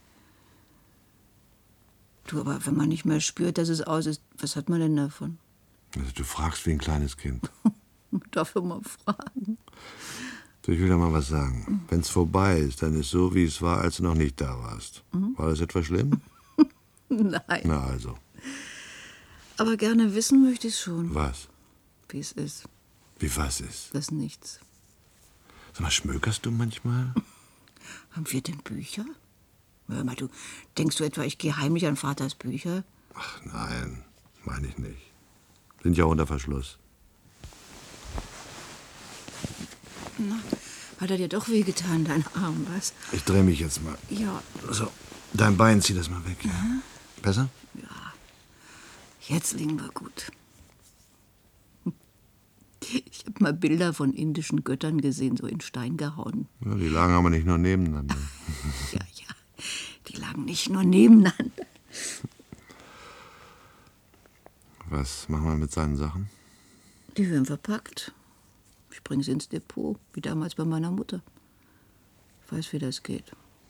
Du, aber wenn man nicht mehr spürt, dass es aus ist, was hat man denn davon? Also, du fragst wie ein kleines Kind. Darf ich mal fragen? Du, ich will dir mal was sagen. Wenn's vorbei ist, dann ist so, wie es war, als du noch nicht da warst. Mhm. War das etwa schlimm? Nein. Na also. Aber gerne wissen möchte ich schon. Was? Wie es ist. Wie was ist? Das Nichts. Sag mal, schmökerst du manchmal? Haben wir denn Bücher? Hör mal, du, denkst du etwa, ich gehe heimlich an Vaters Bücher? Ach nein, meine ich nicht. Sind ja unter Verschluss. Na, hat er dir doch wehgetan, dein Arm, was? Ich drehe mich jetzt mal. Ja. So, dein Bein, zieh das mal weg. Ja. Mhm. Besser? Ja. Jetzt liegen wir gut. Ich habe mal Bilder von indischen Göttern gesehen, so in Stein gehauen. Ja, die lagen aber nicht nur nebeneinander. Ja, ja. Die lagen nicht nur nebeneinander. Was machen wir mit seinen Sachen? Die werden verpackt. Ich bringe sie ins Depot, wie damals bei meiner Mutter. Ich weiß, wie das geht.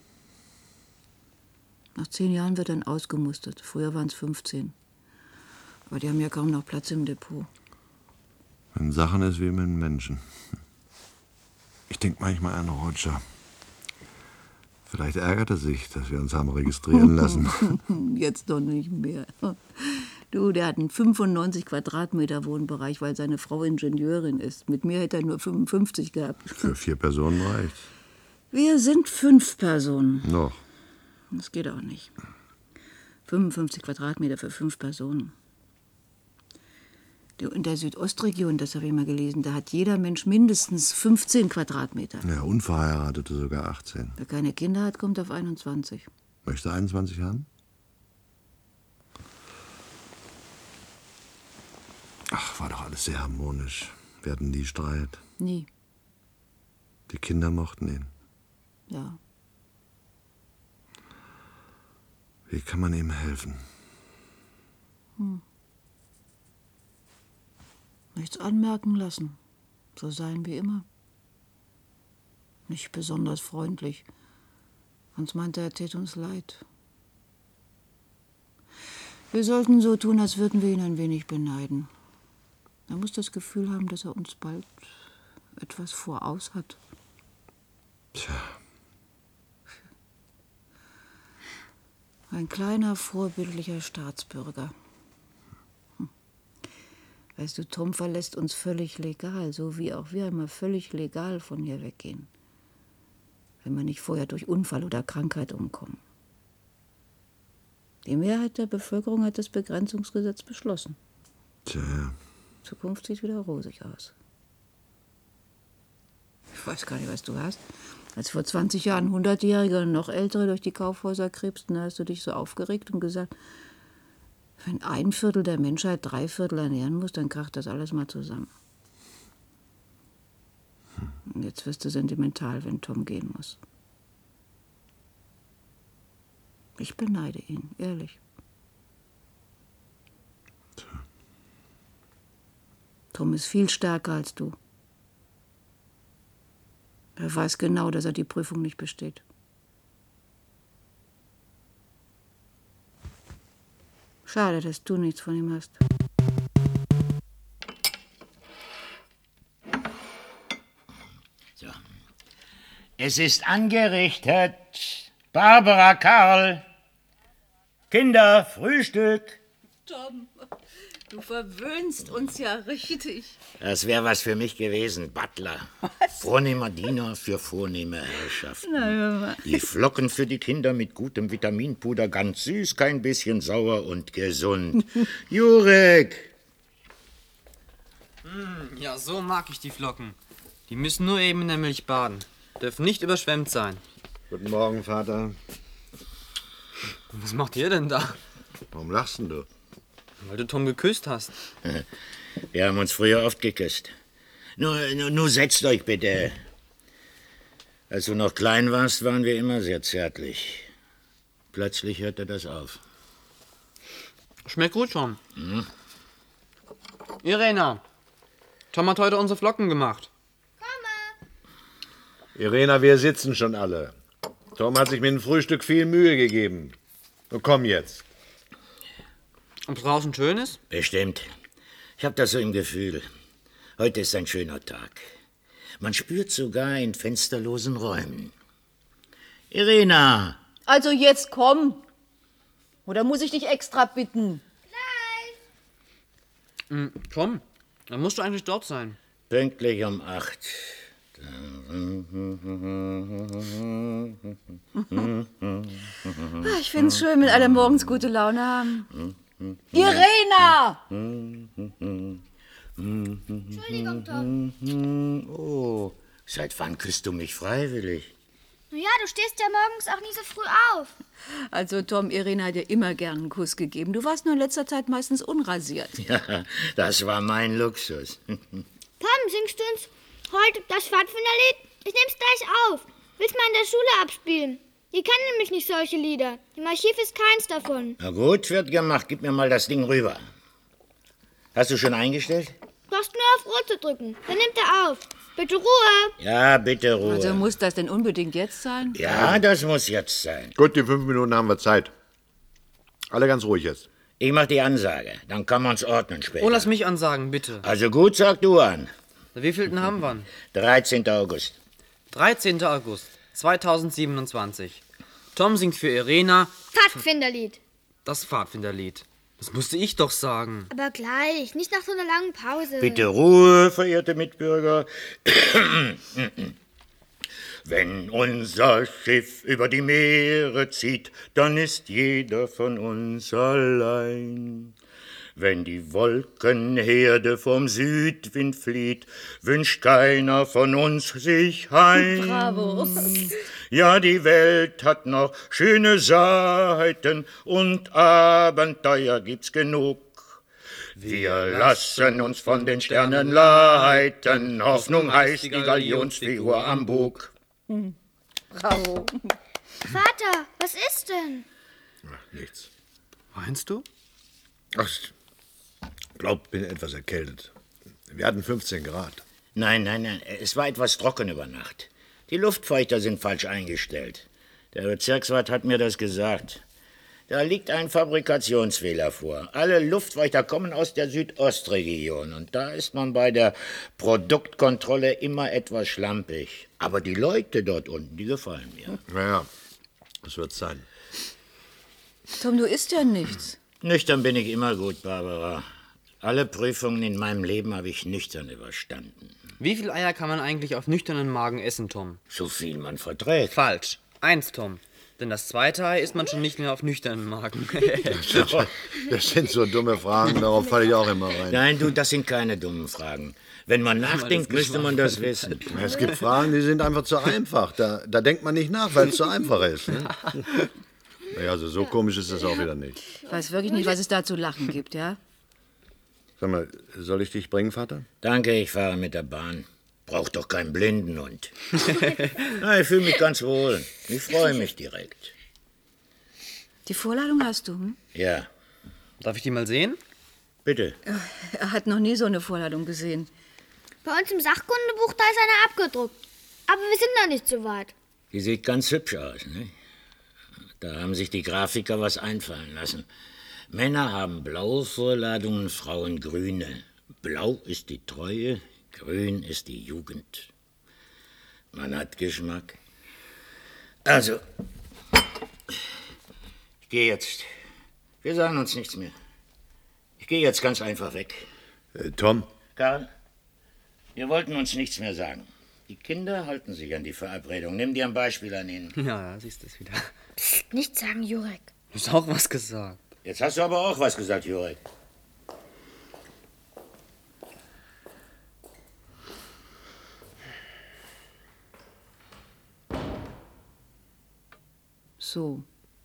Nach zehn Jahren wird dann ausgemustert. Früher waren es fünfzehn. Aber die haben ja kaum noch Platz im Depot. Wenn Sachen ist wie mit Menschen. Ich denke manchmal an Roger. Vielleicht ärgert er sich, dass wir uns haben registrieren lassen. Jetzt doch nicht mehr. Du, der hat einen fünfundneunzig Quadratmeter Wohnbereich, weil seine Frau Ingenieurin ist. Mit mir hätte er nur fünfundfünfzig gehabt. Für vier Personen reicht's. Wir sind fünf Personen. Noch. Das geht auch nicht. fünfundfünfzig Quadratmeter für fünf Personen. Du, in der Südostregion, das habe ich mal gelesen, da hat jeder Mensch mindestens fünfzehn Quadratmeter. Ja, Unverheiratete sogar achtzehn. Wer keine Kinder hat, kommt auf einundzwanzig. Möchtest du einundzwanzig haben? Ach, war doch alles sehr harmonisch. Wir hatten nie Streit. Nie. Die Kinder mochten ihn. Ja. Wie kann man ihm helfen? Hm. Nichts anmerken lassen. So sein wie immer. Nicht besonders freundlich. Sonst meinte er, er täte uns leid. Wir sollten so tun, als würden wir ihn ein wenig beneiden. Er muss das Gefühl haben, dass er uns bald etwas voraus hat. Tja. Ein kleiner, vorbildlicher Staatsbürger. Hm. Weißt du, Tom verlässt uns völlig legal, so wie auch wir einmal völlig legal von hier weggehen. Wenn wir nicht vorher durch Unfall oder Krankheit umkommen. Die Mehrheit der Bevölkerung hat das Begrenzungsgesetz beschlossen. Tja. Die Zukunft sieht wieder rosig aus. Ich weiß gar nicht, was du hast. Als vor zwanzig Jahren Hundertjährige und noch Ältere durch die Kaufhäuser krebsten, hast du dich so aufgeregt und gesagt, wenn ein Viertel der Menschheit drei Viertel ernähren muss, dann kracht das alles mal zusammen. Und jetzt wirst du sentimental, wenn Tom gehen muss. Ich beneide ihn, ehrlich. Tom ist viel stärker als du. Er weiß genau, dass er die Prüfung nicht besteht. Schade, dass du nichts von ihm hast. Es ist angerichtet. Barbara, Karl. Kinder, Frühstück. Tom, du verwöhnst uns ja richtig. Das wäre was für mich gewesen, Butler. Was? Vornehmer Diener für vornehme Herrschaften. Na, hör mal. Die Flocken für die Kinder mit gutem Vitaminpuder, ganz süß, kein bisschen sauer und gesund. Jurek! Hm, ja, so mag ich die Flocken. Die müssen nur eben in der Milch baden. Dürfen nicht überschwemmt sein. Guten Morgen, Vater. Was macht ihr denn da? Warum lachst denn du? Weil du Tom geküsst hast. Wir haben uns früher oft geküsst. Nur, nur, nur setzt euch bitte. Als du noch klein warst, waren wir immer sehr zärtlich. Plötzlich hörte das auf. Schmeckt gut, Tom. Hm? Irena, Tom hat heute unsere Flocken gemacht. Irena, wir sitzen schon alle. Tom hat sich mit dem Frühstück viel Mühe gegeben. Und komm jetzt. Ob draußen schön ist? Bestimmt. Ich habe das so im Gefühl. Heute ist ein schöner Tag. Man spürt sogar in fensterlosen Räumen. Irena! Also jetzt komm. Oder muss ich dich extra bitten? Hm, Tom, dann musst du eigentlich dort sein. Pünktlich um acht. Ich find's schön, wenn alle morgens gute Laune haben. Irena! Entschuldigung, Tom. Oh, seit wann küsst du mich freiwillig? Naja, du stehst ja morgens auch nie so früh auf. Also Tom, Irena hat dir immer gern einen Kuss gegeben. Du warst nur in letzter Zeit meistens unrasiert. Ja, das war mein Luxus. Tom, singst du uns heute das Pfadfinderlied? Ich nehm's gleich auf. Will's mal in der Schule abspielen? Die kennen nämlich nicht solche Lieder. Im Archiv ist keins davon. Na gut, wird gemacht. Gib mir mal das Ding rüber. Hast du schon eingestellt? Du hast nur auf Ruhe zu drücken. Dann nimmt er auf. Bitte Ruhe. Ja, bitte Ruhe. Also muss das denn unbedingt jetzt sein? Ja, das muss jetzt sein. Gut, die fünf Minuten haben wir Zeit. Alle ganz ruhig jetzt. Ich mach die Ansage. Dann kann man's ordnen später. Oh, lass mich ansagen, bitte. Also gut, sag du an. Wie vielten haben wir? dreizehnten August. dreizehnten August zweitausendsiebenundzwanzig. Tom singt für Irena Pfadfinderlied. das Pfadfinderlied. Das musste ich doch sagen. Aber gleich, nicht nach so einer langen Pause. Bitte Ruhe, verehrte Mitbürger. Wenn unser Schiff über die Meere zieht, dann ist jeder von uns allein. Wenn die Wolkenherde vom Südwind flieht, wünscht keiner von uns sich heim. Bravo. Ja, die Welt hat noch schöne Seiten und Abenteuer gibt's genug. Wir lassen uns von den Sternen leiten, Hoffnung heißt die Galionsfigur am Bug. Bravo. Vater, was ist denn? Ach, nichts. Meinst du? Ach, ich glaube, bin etwas erkältet. Wir hatten fünfzehn Grad. Nein, nein, nein, es war etwas trocken über Nacht. Die Luftfeuchter sind falsch eingestellt. Der Bezirkswart hat mir das gesagt. Da liegt ein Fabrikationsfehler vor. Alle Luftfeuchter kommen aus der Südostregion und da ist man bei der Produktkontrolle immer etwas schlampig. Aber die Leute dort unten, die gefallen mir. Naja, das wird's sein. Tom, du isst ja nichts. Nüchtern bin ich immer gut, Barbara. Alle Prüfungen in meinem Leben habe ich nüchtern überstanden. Wie viel Eier kann man eigentlich auf nüchternen Magen essen, Tom? So viel man verträgt. Falsch. Eins, Tom. Denn das zweite Ei isst man schon nicht mehr auf nüchternen Magen. Das sind so dumme Fragen, darauf falle ich auch immer rein. Nein, du, das sind keine dummen Fragen. Wenn man nachdenkt, müsste man das wissen. Es gibt Fragen, die sind einfach zu einfach. Da, da denkt man nicht nach, weil es zu einfach ist. Ne? Naja, also so komisch ist das auch wieder nicht. Ich weiß wirklich nicht, was es da zu lachen gibt, ja? Sag mal, soll ich dich bringen, Vater? Danke, ich fahre mit der Bahn. Braucht doch keinen Blindenhund. Na, ich fühle mich ganz wohl. Ich freue mich direkt. Die Vorladung hast du, hm? Ja. Darf ich die mal sehen? Bitte. Er hat noch nie so eine Vorladung gesehen. Bei uns im Sachkundebuch, da ist eine abgedruckt. Aber wir sind noch nicht so weit. Die sieht ganz hübsch aus, ne? Da haben sich die Grafiker was einfallen lassen. Männer haben blaue Vorladungen, Frauen grüne. Blau ist die Treue, grün ist die Jugend. Man hat Geschmack. Also, ich gehe jetzt. Wir sagen uns nichts mehr. Ich gehe jetzt ganz einfach weg. Äh, Tom? Karl, wir wollten uns nichts mehr sagen. Die Kinder halten sich an die Verabredung. Nimm dir ein Beispiel an ihnen. Ja, siehst du es wieder. Psst, nichts sagen, Jurek. Du hast auch was gesagt. Jetzt hast du aber auch was gesagt, Jurek. So.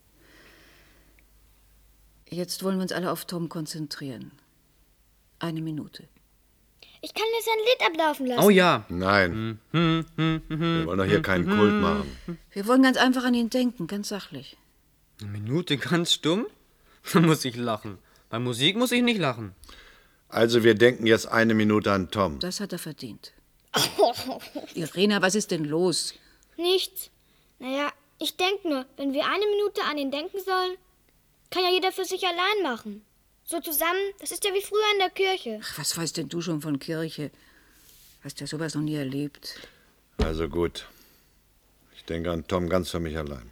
Jetzt wollen wir uns alle auf Tom konzentrieren. Eine Minute. Ich kann jetzt ein Lied ablaufen lassen. Oh ja. Nein. Wir wollen doch hier keinen Kult machen. Wir wollen ganz einfach an ihn denken, ganz sachlich. Eine Minute ganz stumm? Da muss ich lachen. Bei Musik muss ich nicht lachen. Also wir denken jetzt eine Minute an Tom. Das hat er verdient. Irena, was ist denn los? Nichts. Naja, ich denke nur, wenn wir eine Minute an ihn denken sollen, kann ja jeder für sich allein machen. So zusammen, das ist ja wie früher in der Kirche. Ach, was weißt denn du schon von Kirche? Hast ja sowas noch nie erlebt. Also gut. Ich denke an Tom ganz für mich allein.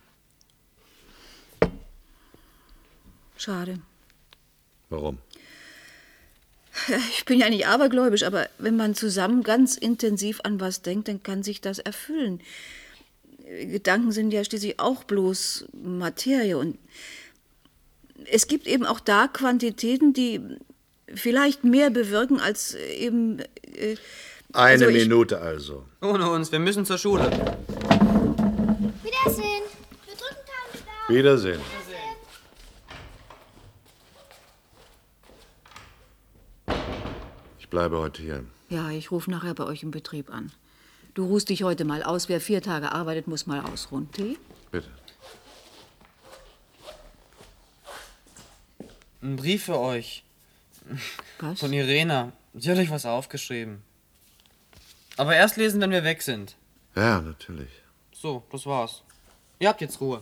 Schade. Warum? Ich bin ja nicht abergläubisch, aber wenn man zusammen ganz intensiv an was denkt, dann kann sich das erfüllen. Gedanken sind ja schließlich auch bloß Materie. Und es gibt eben auch da Quantitäten, die vielleicht mehr bewirken als eben... Äh, Eine also ich, Minute also. Ohne uns, wir müssen zur Schule. Wiedersehen. Wir drücken Tauben Daumen. Wiedersehen. Ich bleibe heute hier. Ja, ich rufe nachher bei euch im Betrieb an. Du ruhst dich heute mal aus. Wer vier Tage arbeitet, muss mal ausruhen. Tee? Bitte. Ein Brief für euch. Was? Von Irena. Sie hat euch was aufgeschrieben. Aber erst lesen, wenn wir weg sind. Ja, natürlich. So, das war's. Ihr habt jetzt Ruhe.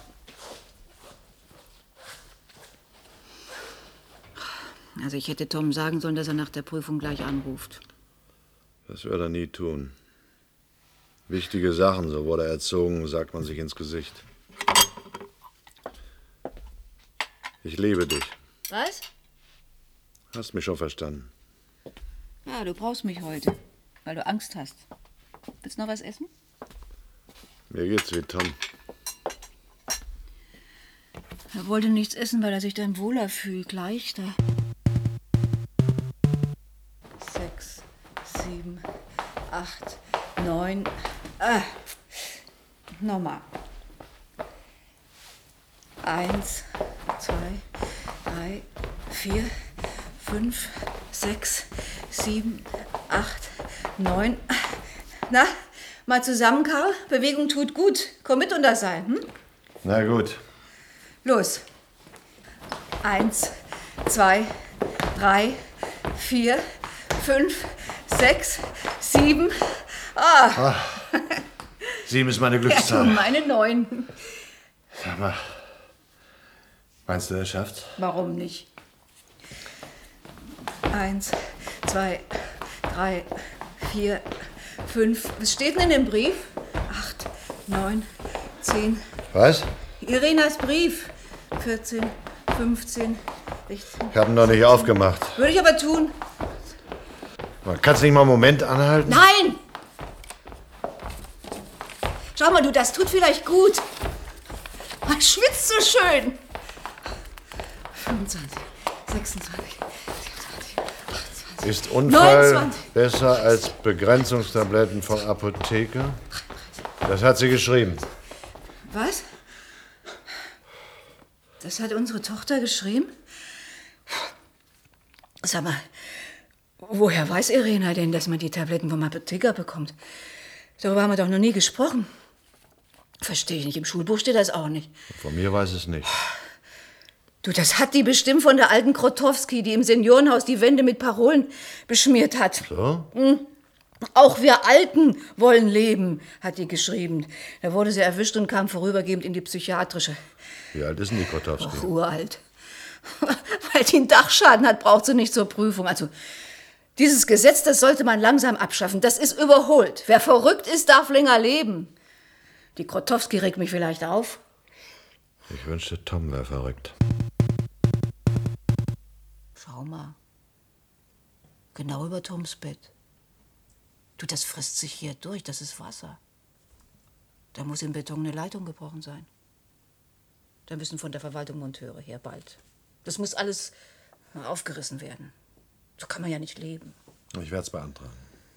Also ich hätte Tom sagen sollen, dass er nach der Prüfung gleich anruft. Das wird er nie tun. Wichtige Sachen, so wurde er erzogen, sagt man sich ins Gesicht. Ich liebe dich. Was? Hast mich schon verstanden. Ja, du brauchst mich heute, weil du Angst hast. Willst du noch was essen? Mir geht's wie Tom. Er wollte nichts essen, weil er sich dann wohler fühlt, leichter. Sechs, sieben, acht, neun. Ah. Nochmal. Eins, zwei, drei, vier, fünf, sechs, sieben, acht, neun. Na, mal zusammen, Karl. Bewegung tut gut. Komm mit unter sein, hm? Na gut. Los. Eins, zwei, drei, vier, fünf, sechs, sieben. Ah. Ach, sieben ist meine Ja, Glückszahl. meine neun. Sag mal, meinst du, er schafft's? Warum nicht? Eins, zwei, drei, vier, fünf. Was steht denn in dem Brief? Acht, neun, zehn. Was? Irenas Brief. vierzehn, fünfzehn, sechzehn. Ich hab ihn noch nicht aufgemacht. Würde ich aber tun. Kannst du nicht mal einen Moment anhalten? Nein! Schau mal, du, das tut vielleicht gut. Man schwitzt so schön. fünfundzwanzig, sechsundzwanzig, siebenundzwanzig, achtundzwanzig. Ist Unfall neunundzwanzig. besser als Begrenzungstabletten von Apotheke? Das hat sie geschrieben. Was? Das hat unsere Tochter geschrieben? Sag mal, woher weiß Irena denn, dass man die Tabletten vom Apotheker bekommt? Darüber haben wir doch noch nie gesprochen. Verstehe ich nicht. Im Schulbuch steht das auch nicht. Von mir weiß es nicht. Du, das hat die bestimmt von der alten Krotowski, die im Seniorenhaus die Wände mit Parolen beschmiert hat. So? Mhm. Auch wir Alten wollen leben, hat die geschrieben. Da wurde sie erwischt und kam vorübergehend in die psychiatrische. Wie alt ist denn die Kotowski? Ach, uralt. Weil die einen Dachschaden hat, braucht sie nicht zur Prüfung. Also, dieses Gesetz, das sollte man langsam abschaffen. Das ist überholt. Wer verrückt ist, darf länger leben. Die Grotowski regt mich vielleicht auf. Ich wünschte, Tom wäre verrückt. Schau mal. Genau über Toms Bett. Du, das frisst sich hier durch, das ist Wasser. Da muss im Beton eine Leitung gebrochen sein. Da müssen von der Verwaltung Monteure her bald. Das muss alles mal aufgerissen werden. So kann man ja nicht leben. Ich werde es beantragen.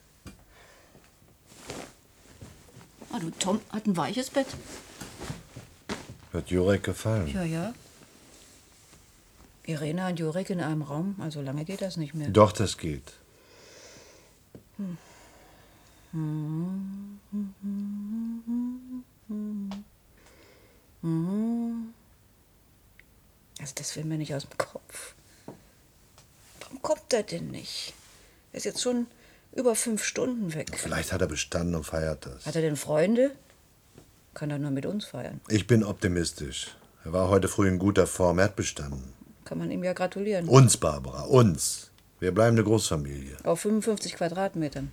Ah, du, Tom hat ein weiches Bett. Wird Jurek gefallen? Ja, ja. Irena und Jurek in einem Raum, also lange geht das nicht mehr. Doch, das geht. Hm. Also das will mir nicht aus dem Kopf. Warum kommt er denn nicht? Er ist jetzt schon über fünf Stunden weg. Vielleicht hat er bestanden und feiert das. Hat er denn Freunde? Kann er nur mit uns feiern. Ich bin optimistisch. Er war heute früh in guter Form. Er hat bestanden. Kann man ihm ja gratulieren. Uns, Barbara, uns. Wir bleiben eine Großfamilie. Auf fünfundfünfzig Quadratmetern.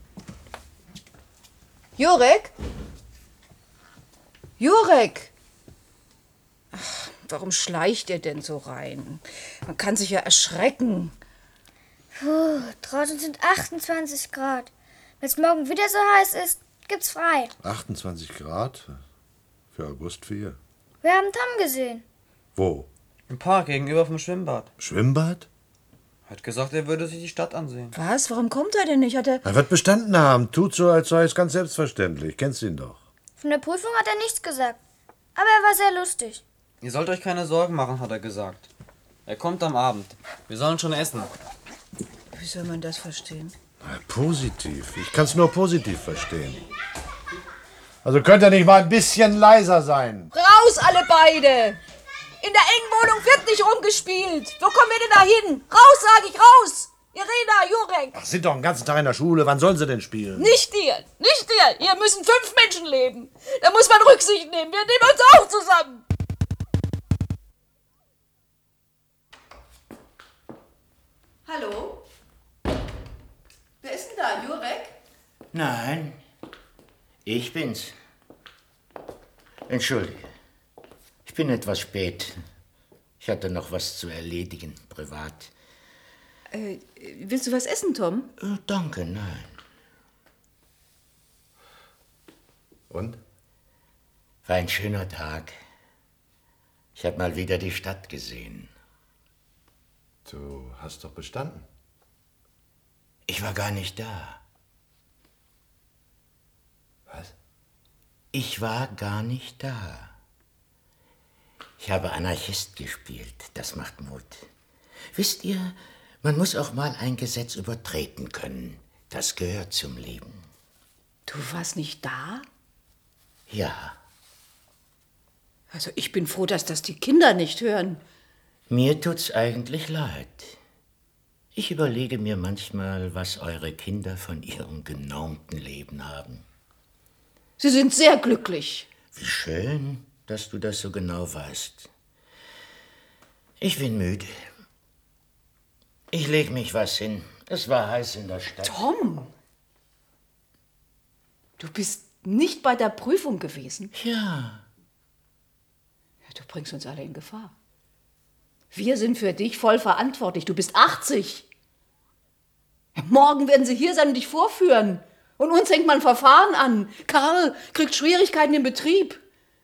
Jurek? Jurek! Ach, warum schleicht er denn so rein? Man kann sich ja erschrecken. Puh, draußen sind achtundzwanzig Grad. Wenn es morgen wieder so heiß ist, gibt's frei. achtundzwanzig Grad? Für August vier. Wir haben Tom gesehen. Wo? Im Park gegenüber vom Schwimmbad. Schwimmbad? Hat gesagt, er würde sich die Stadt ansehen. Was? Warum kommt er denn nicht? Hat er... Er wird bestanden haben. Tut so, als sei es ganz selbstverständlich. Kennst ihn doch. Von der Prüfung hat er nichts gesagt. Aber er war sehr lustig. Ihr sollt euch keine Sorgen machen, hat er gesagt. Er kommt am Abend. Wir sollen schon essen. Wie soll man das verstehen? Na, positiv. Ich kann es nur positiv verstehen. Also könnt ihr nicht mal ein bisschen leiser sein? Raus, alle beide! In der engen Wohnung wird nicht rumgespielt. Wo kommen wir denn da hin? Raus, sag ich, raus! Irena, Jurek! Ach, sind doch den ganzen Tag in der Schule. Wann sollen sie denn spielen? Nicht dir, nicht dir. Hier müssen fünf Menschen leben. Da muss man Rücksicht nehmen. Wir nehmen uns auch zusammen. Hallo? Wer ist denn da, Jurek? Nein, ich bin's. Entschuldige, ich bin etwas spät. Ich hatte noch was zu erledigen, privat. Äh, willst du was essen, Tom? Äh, danke, nein. Und? War ein schöner Tag. Ich habe mal wieder die Stadt gesehen. Du hast doch bestanden. Ich war gar nicht da. Was? Ich war gar nicht da. Ich habe Anarchist gespielt. Das macht Mut. Wisst ihr, man muss auch mal ein Gesetz übertreten können. Das gehört zum Leben. Du warst nicht da? Ja. Also ich bin froh, dass das die Kinder nicht hören. Mir tut's eigentlich leid. Ich überlege mir manchmal, was eure Kinder von ihrem genormten Leben haben. Sie sind sehr glücklich. Wie schön, dass du das so genau weißt. Ich bin müde. Ich leg mich was hin. Es war heiß in der Stadt. Tom! Du bist nicht bei der Prüfung gewesen? Ja. Ja, du bringst uns alle in Gefahr. Wir sind für dich voll verantwortlich. Du bist achtzig. Morgen werden sie hier sein und dich vorführen. Und uns hängt man ein Verfahren an. Karl kriegt Schwierigkeiten im Betrieb.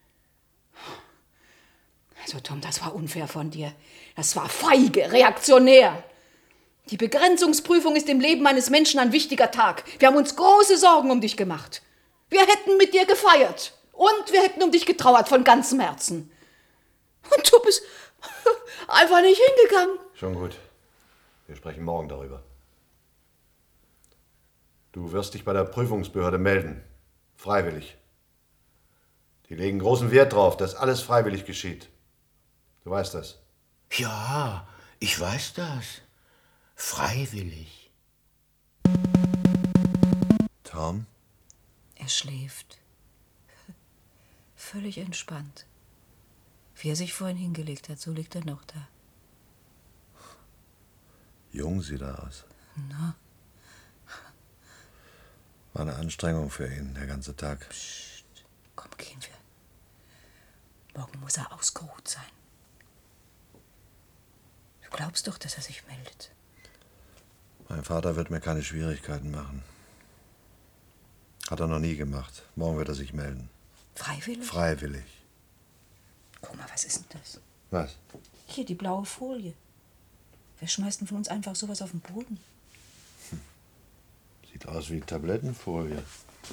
Also Tom, das war unfair von dir. Das war feige, reaktionär. Die Begrenzungsprüfung ist im Leben eines Menschen ein wichtiger Tag. Wir haben uns große Sorgen um dich gemacht. Wir hätten mit dir gefeiert. Und wir hätten um dich getrauert von ganzem Herzen. Und du bist einfach nicht hingegangen. Schon gut. Wir sprechen morgen darüber. Du wirst dich bei der Prüfungsbehörde melden. Freiwillig. Die legen großen Wert drauf, dass alles freiwillig geschieht. Du weißt das. Ja, ich weiß das. Freiwillig. Tom? Er schläft. Völlig entspannt. Wie er sich vorhin hingelegt hat, so liegt er noch da. Jung sieht er aus. Na? War eine Anstrengung für ihn, der ganze Tag. Psst. Komm, gehen wir. Morgen muss er ausgeruht sein. Du glaubst doch, dass er sich meldet. Mein Vater wird mir keine Schwierigkeiten machen. Hat er noch nie gemacht. Morgen wird er sich melden. Freiwillig? Freiwillig. Guck mal, was ist denn das? Was? Hier, die blaue Folie. Wer schmeißt denn von uns einfach sowas auf den Boden? Sieht aus wie Tablettenfolie.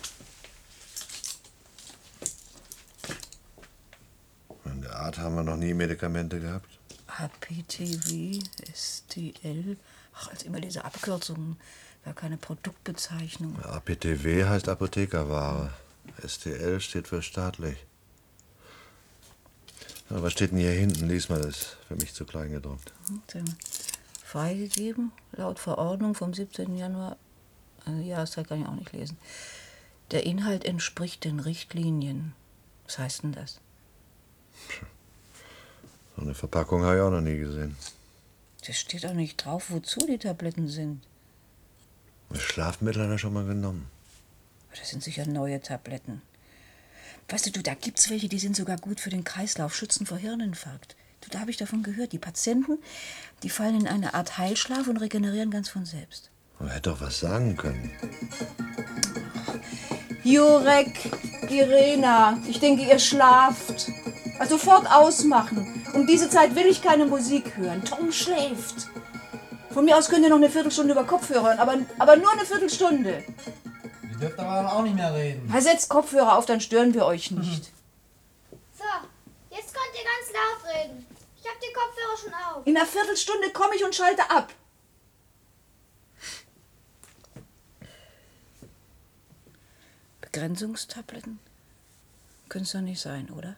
In der Art haben wir noch nie Medikamente gehabt. A P T V, S T L. Ach, als immer diese Abkürzungen. Gar keine Produktbezeichnung. A P T W heißt Apothekerware. S T L steht für staatlich. Ja, was steht denn hier hinten? Lies mal, das ist für mich zu klein gedruckt. Freigegeben, laut Verordnung vom siebzehnten Januar. Also die Jahreszeit kann ich auch nicht lesen. Der Inhalt entspricht den Richtlinien. Was heißt denn das? So eine Verpackung habe ich auch noch nie gesehen. Das steht auch nicht drauf, wozu die Tabletten sind. Das Schlafmittel hat er schon mal genommen. Das sind sicher neue Tabletten. Weißt du, du, da gibt's welche, die sind sogar gut für den Kreislauf, schützen vor Hirninfarkt. Du, da habe ich davon gehört. Die Patienten, die fallen in eine Art Heilschlaf und regenerieren ganz von selbst. Man hätte doch was sagen können. Jurek, Irena, ich denke, ihr schlaft. Also sofort ausmachen. Um diese Zeit will ich keine Musik hören. Tom schläft. Von mir aus könnt ihr noch eine Viertelstunde über Kopfhörer hören, aber, aber nur eine Viertelstunde. Ihr dürft aber auch nicht mehr reden. Na, setzt Kopfhörer auf, dann stören wir euch nicht. So, jetzt könnt ihr ganz laut reden. Ich hab die Kopfhörer schon auf. In einer Viertelstunde komme ich und schalte ab. Begrenzungstabletten? Können es doch nicht sein, oder?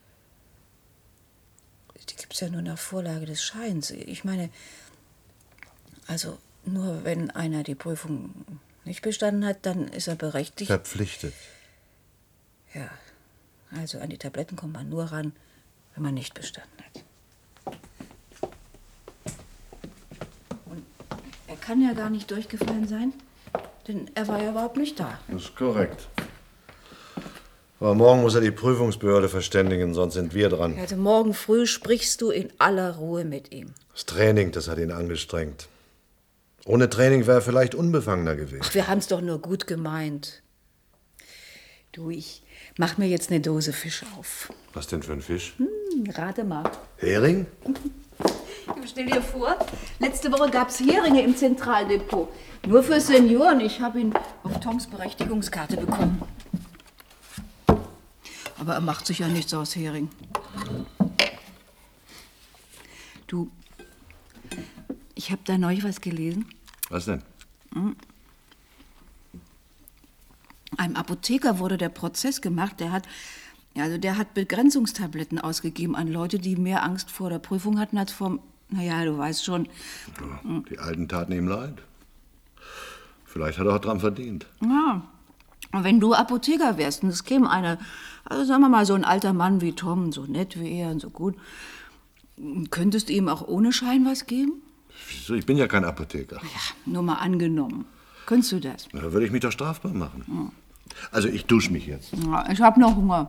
Die gibt es ja nur nach Vorlage des Scheins. Ich meine, also nur wenn einer die Prüfung nicht bestanden hat, dann ist er berechtigt. Verpflichtet. Ja, also an die Tabletten kommt man nur ran, wenn man nicht bestanden hat. Und er kann ja gar nicht durchgefallen sein, denn er war ja überhaupt nicht da. Das ist korrekt. Aber morgen muss er die Prüfungsbehörde verständigen, sonst sind wir dran. Also morgen früh sprichst du in aller Ruhe mit ihm. Das Training, das hat ihn angestrengt. Ohne Training wäre er vielleicht unbefangener gewesen. Ach, wir haben's doch nur gut gemeint. Du, ich mach mir jetzt eine Dose Fisch auf. Was denn für ein Fisch? Hm, rate mal. Hering? Stell dir vor, letzte Woche gab's Heringe im Zentraldepot. Nur für Senioren. Ich habe ihn auf Toms Berechtigungskarte bekommen. Aber er macht sich ja nichts aus Hering. Du, ich habe da neulich was gelesen. Was denn? Einem Apotheker wurde der Prozess gemacht. Der hat, also der hat Begrenzungstabletten ausgegeben an Leute, die mehr Angst vor der Prüfung hatten als vor, naja, du weißt schon. Ja, die Alten taten ihm leid. Vielleicht hat er auch dran verdient. Ja, und wenn du Apotheker wärst und es käme einer, also sagen wir mal so ein alter Mann wie Tom, so nett wie er und so gut, könntest du ihm auch ohne Schein was geben? Wieso? Ich bin ja kein Apotheker. Ja, nur mal angenommen. Könntest du das? Na, da würde ich mich doch strafbar machen. Ja. Also ich dusche mich jetzt. Ja, ich hab noch Hunger.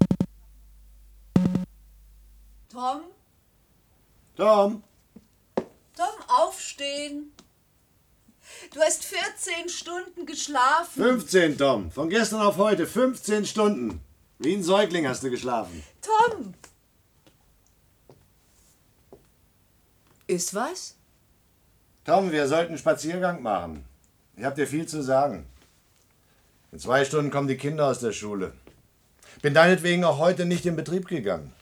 Tom? Tom? Tom, aufstehen. Du hast vierzehn Stunden geschlafen. fünfzehn, Tom. Von gestern auf heute. fünfzehn Stunden. Wie ein Säugling hast du geschlafen. Tom! Ist was? Tom, wir sollten einen Spaziergang machen. Ich hab dir viel zu sagen. In zwei Stunden kommen die Kinder aus der Schule. Bin deinetwegen auch heute nicht in Betrieb gegangen.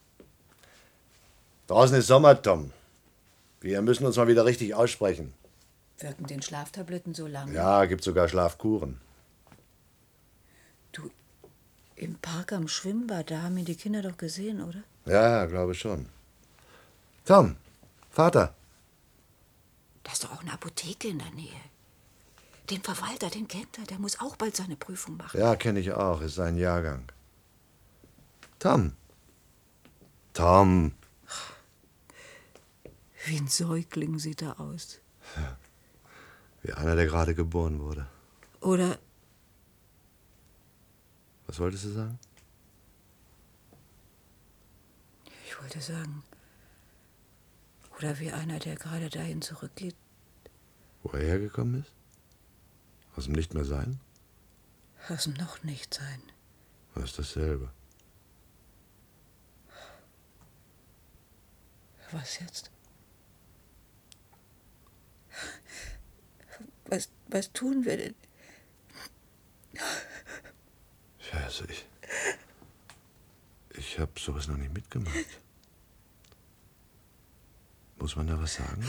Draußen ist Sommer, Tom. Wir müssen uns mal wieder richtig aussprechen. Wirken den Schlaftabletten so lange? Ja, gibt sogar Schlafkuren. Du, im Park am Schwimmbad, da haben ihn die Kinder doch gesehen, oder? Ja, glaube schon. Tom, Vater. Da ist doch auch eine Apotheke in der Nähe. Den Verwalter, den kennt er, der muss auch bald seine Prüfung machen. Ja, kenne ich auch, ist sein Jahrgang. Tom. Tom. Wie ein Säugling sieht er aus. Wie einer, der gerade geboren wurde. Oder Was wolltest du sagen? Ich wollte sagen, oder wie einer, der gerade dahin zurückgeht. Wo er hergekommen ist? Aus dem Nicht-mehr-Sein? Aus dem Noch-Nicht-Sein. Das ist dasselbe. Was jetzt? Was, was tun wir denn? Ja, also ich... Ich habe sowas noch nicht mitgemacht. Muss man da was sagen?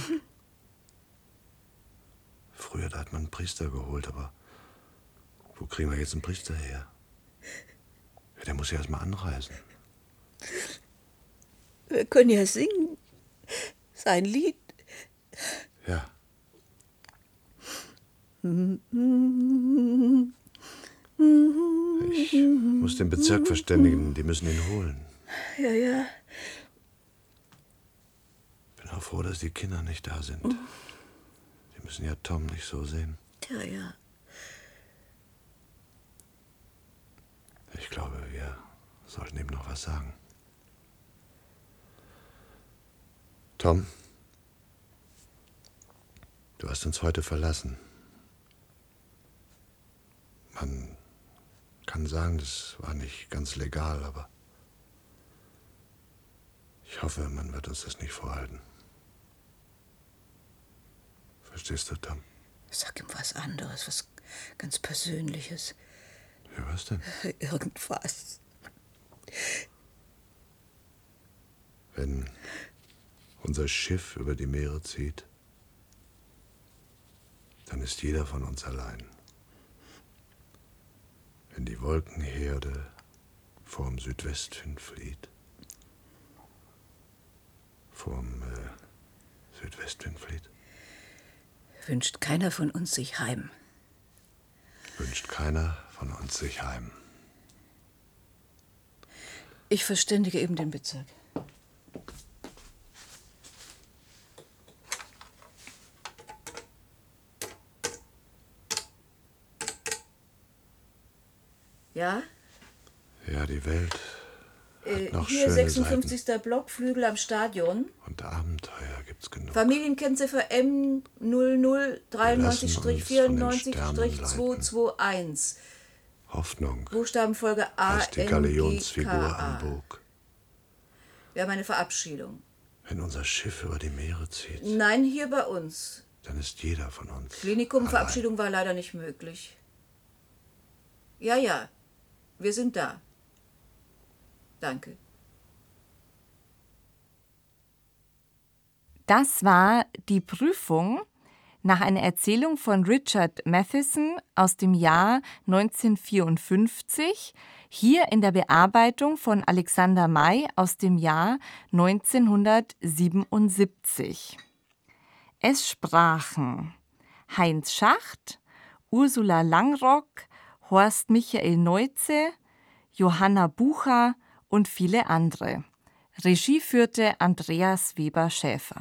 Früher, da hat man einen Priester geholt, aber wo kriegen wir jetzt einen Priester her? Ja, der muss ja erst mal anreisen. Wir können ja singen. Sein Lied. Ja. Ich muss den Bezirk verständigen, die müssen ihn holen. Ja, ja. Bin auch froh, dass die Kinder nicht da sind. Die müssen ja Tom nicht so sehen. Ja, ja. Ich glaube, wir sollten ihm noch was sagen. Tom, du hast uns heute verlassen. Man kann sagen, das war nicht ganz legal, aber ich hoffe, man wird uns das nicht vorhalten. Verstehst du, Tom? Sag ihm was anderes, was ganz Persönliches. Ja, was denn? Irgendwas. Wenn unser Schiff über die Meere zieht, dann ist jeder von uns allein. Wenn die Wolkenherde vorm Südwestwind flieht, vorm äh, Südwestwind flieht, Wünscht keiner von uns sich heim. wünscht keiner von uns sich heim. Ich verständige eben den Bezirk. Ja? Ja, die Welt Äh, hat noch hier schöne sechsundfünfzigster Block, Flügel am Stadion. Seiten. Und Abenteuer gibt's genug. Familienkennziffer M null null dreiundneunzig vierundneunzig Sternen zweihunderteinundzwanzig. Hoffnung Buchstabenfolge A, ist die N, G, Galionsfigur K, am A. Bug. Wir haben eine Verabschiedung. Wenn unser Schiff über die Meere zieht, Nein, hier bei uns. dann ist jeder von uns Klinikum, allein. Verabschiedung war leider nicht möglich. Ja, ja, wir sind da. Danke. Das war die Prüfung nach einer Erzählung von Richard Matheson aus dem Jahr neunzehnhundertvierundfünfzig, hier in der Bearbeitung von Alexander May aus dem Jahr neunzehnhundertsiebenundsiebzig. Es sprachen Heinz Schacht, Ursula Langrock, Horst Michael Neuze, Johanna Bucher und viele andere. Regie führte Andreas Weber-Schäfer.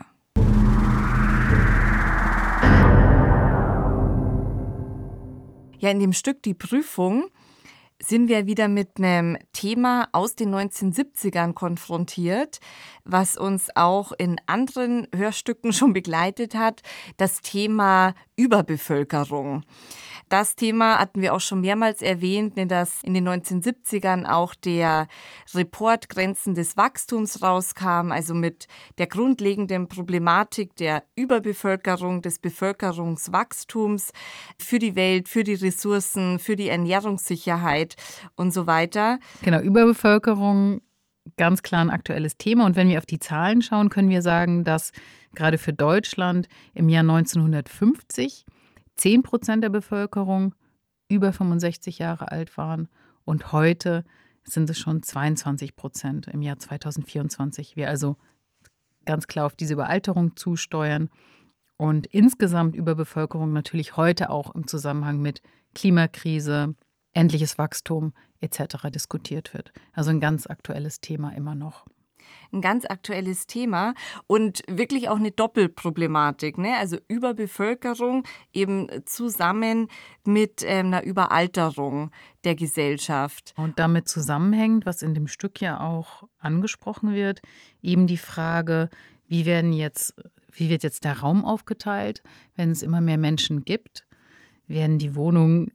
Ja, in dem Stück Die Prüfung sind wir wieder mit einem Thema aus den neunzehnhundertsiebzigern konfrontiert, was uns auch in anderen Hörstücken schon begleitet hat, das Thema Überbevölkerung. Das Thema hatten wir auch schon mehrmals erwähnt, dass in den neunzehnhundertsiebzigern auch der Report Grenzen des Wachstums rauskam, also mit der grundlegenden Problematik der Überbevölkerung, des Bevölkerungswachstums für die Welt, für die Ressourcen, für die Ernährungssicherheit und so weiter. Genau, Überbevölkerung, ganz klar ein aktuelles Thema. Und wenn wir auf die Zahlen schauen, können wir sagen, dass gerade für Deutschland im Jahr neunzehnhundertfünfzig zehn Prozent der Bevölkerung über fünfundsechzig Jahre alt waren und heute sind es schon zweiundzwanzig Prozent im Jahr zweitausendvierundzwanzig. Wir also ganz klar auf diese Überalterung zusteuern und insgesamt Überbevölkerung natürlich heute auch im Zusammenhang mit Klimakrise, endliches Wachstum et cetera diskutiert wird. Also ein ganz aktuelles Thema immer noch. ein ganz aktuelles Thema und wirklich auch eine Doppelproblematik, ne? Also Überbevölkerung eben zusammen mit ähm, einer Überalterung der Gesellschaft. Und damit zusammenhängt, was in dem Stück ja auch angesprochen wird, eben die Frage, wie werden jetzt, wie wird jetzt der Raum aufgeteilt, wenn es immer mehr Menschen gibt? Werden die Wohnungen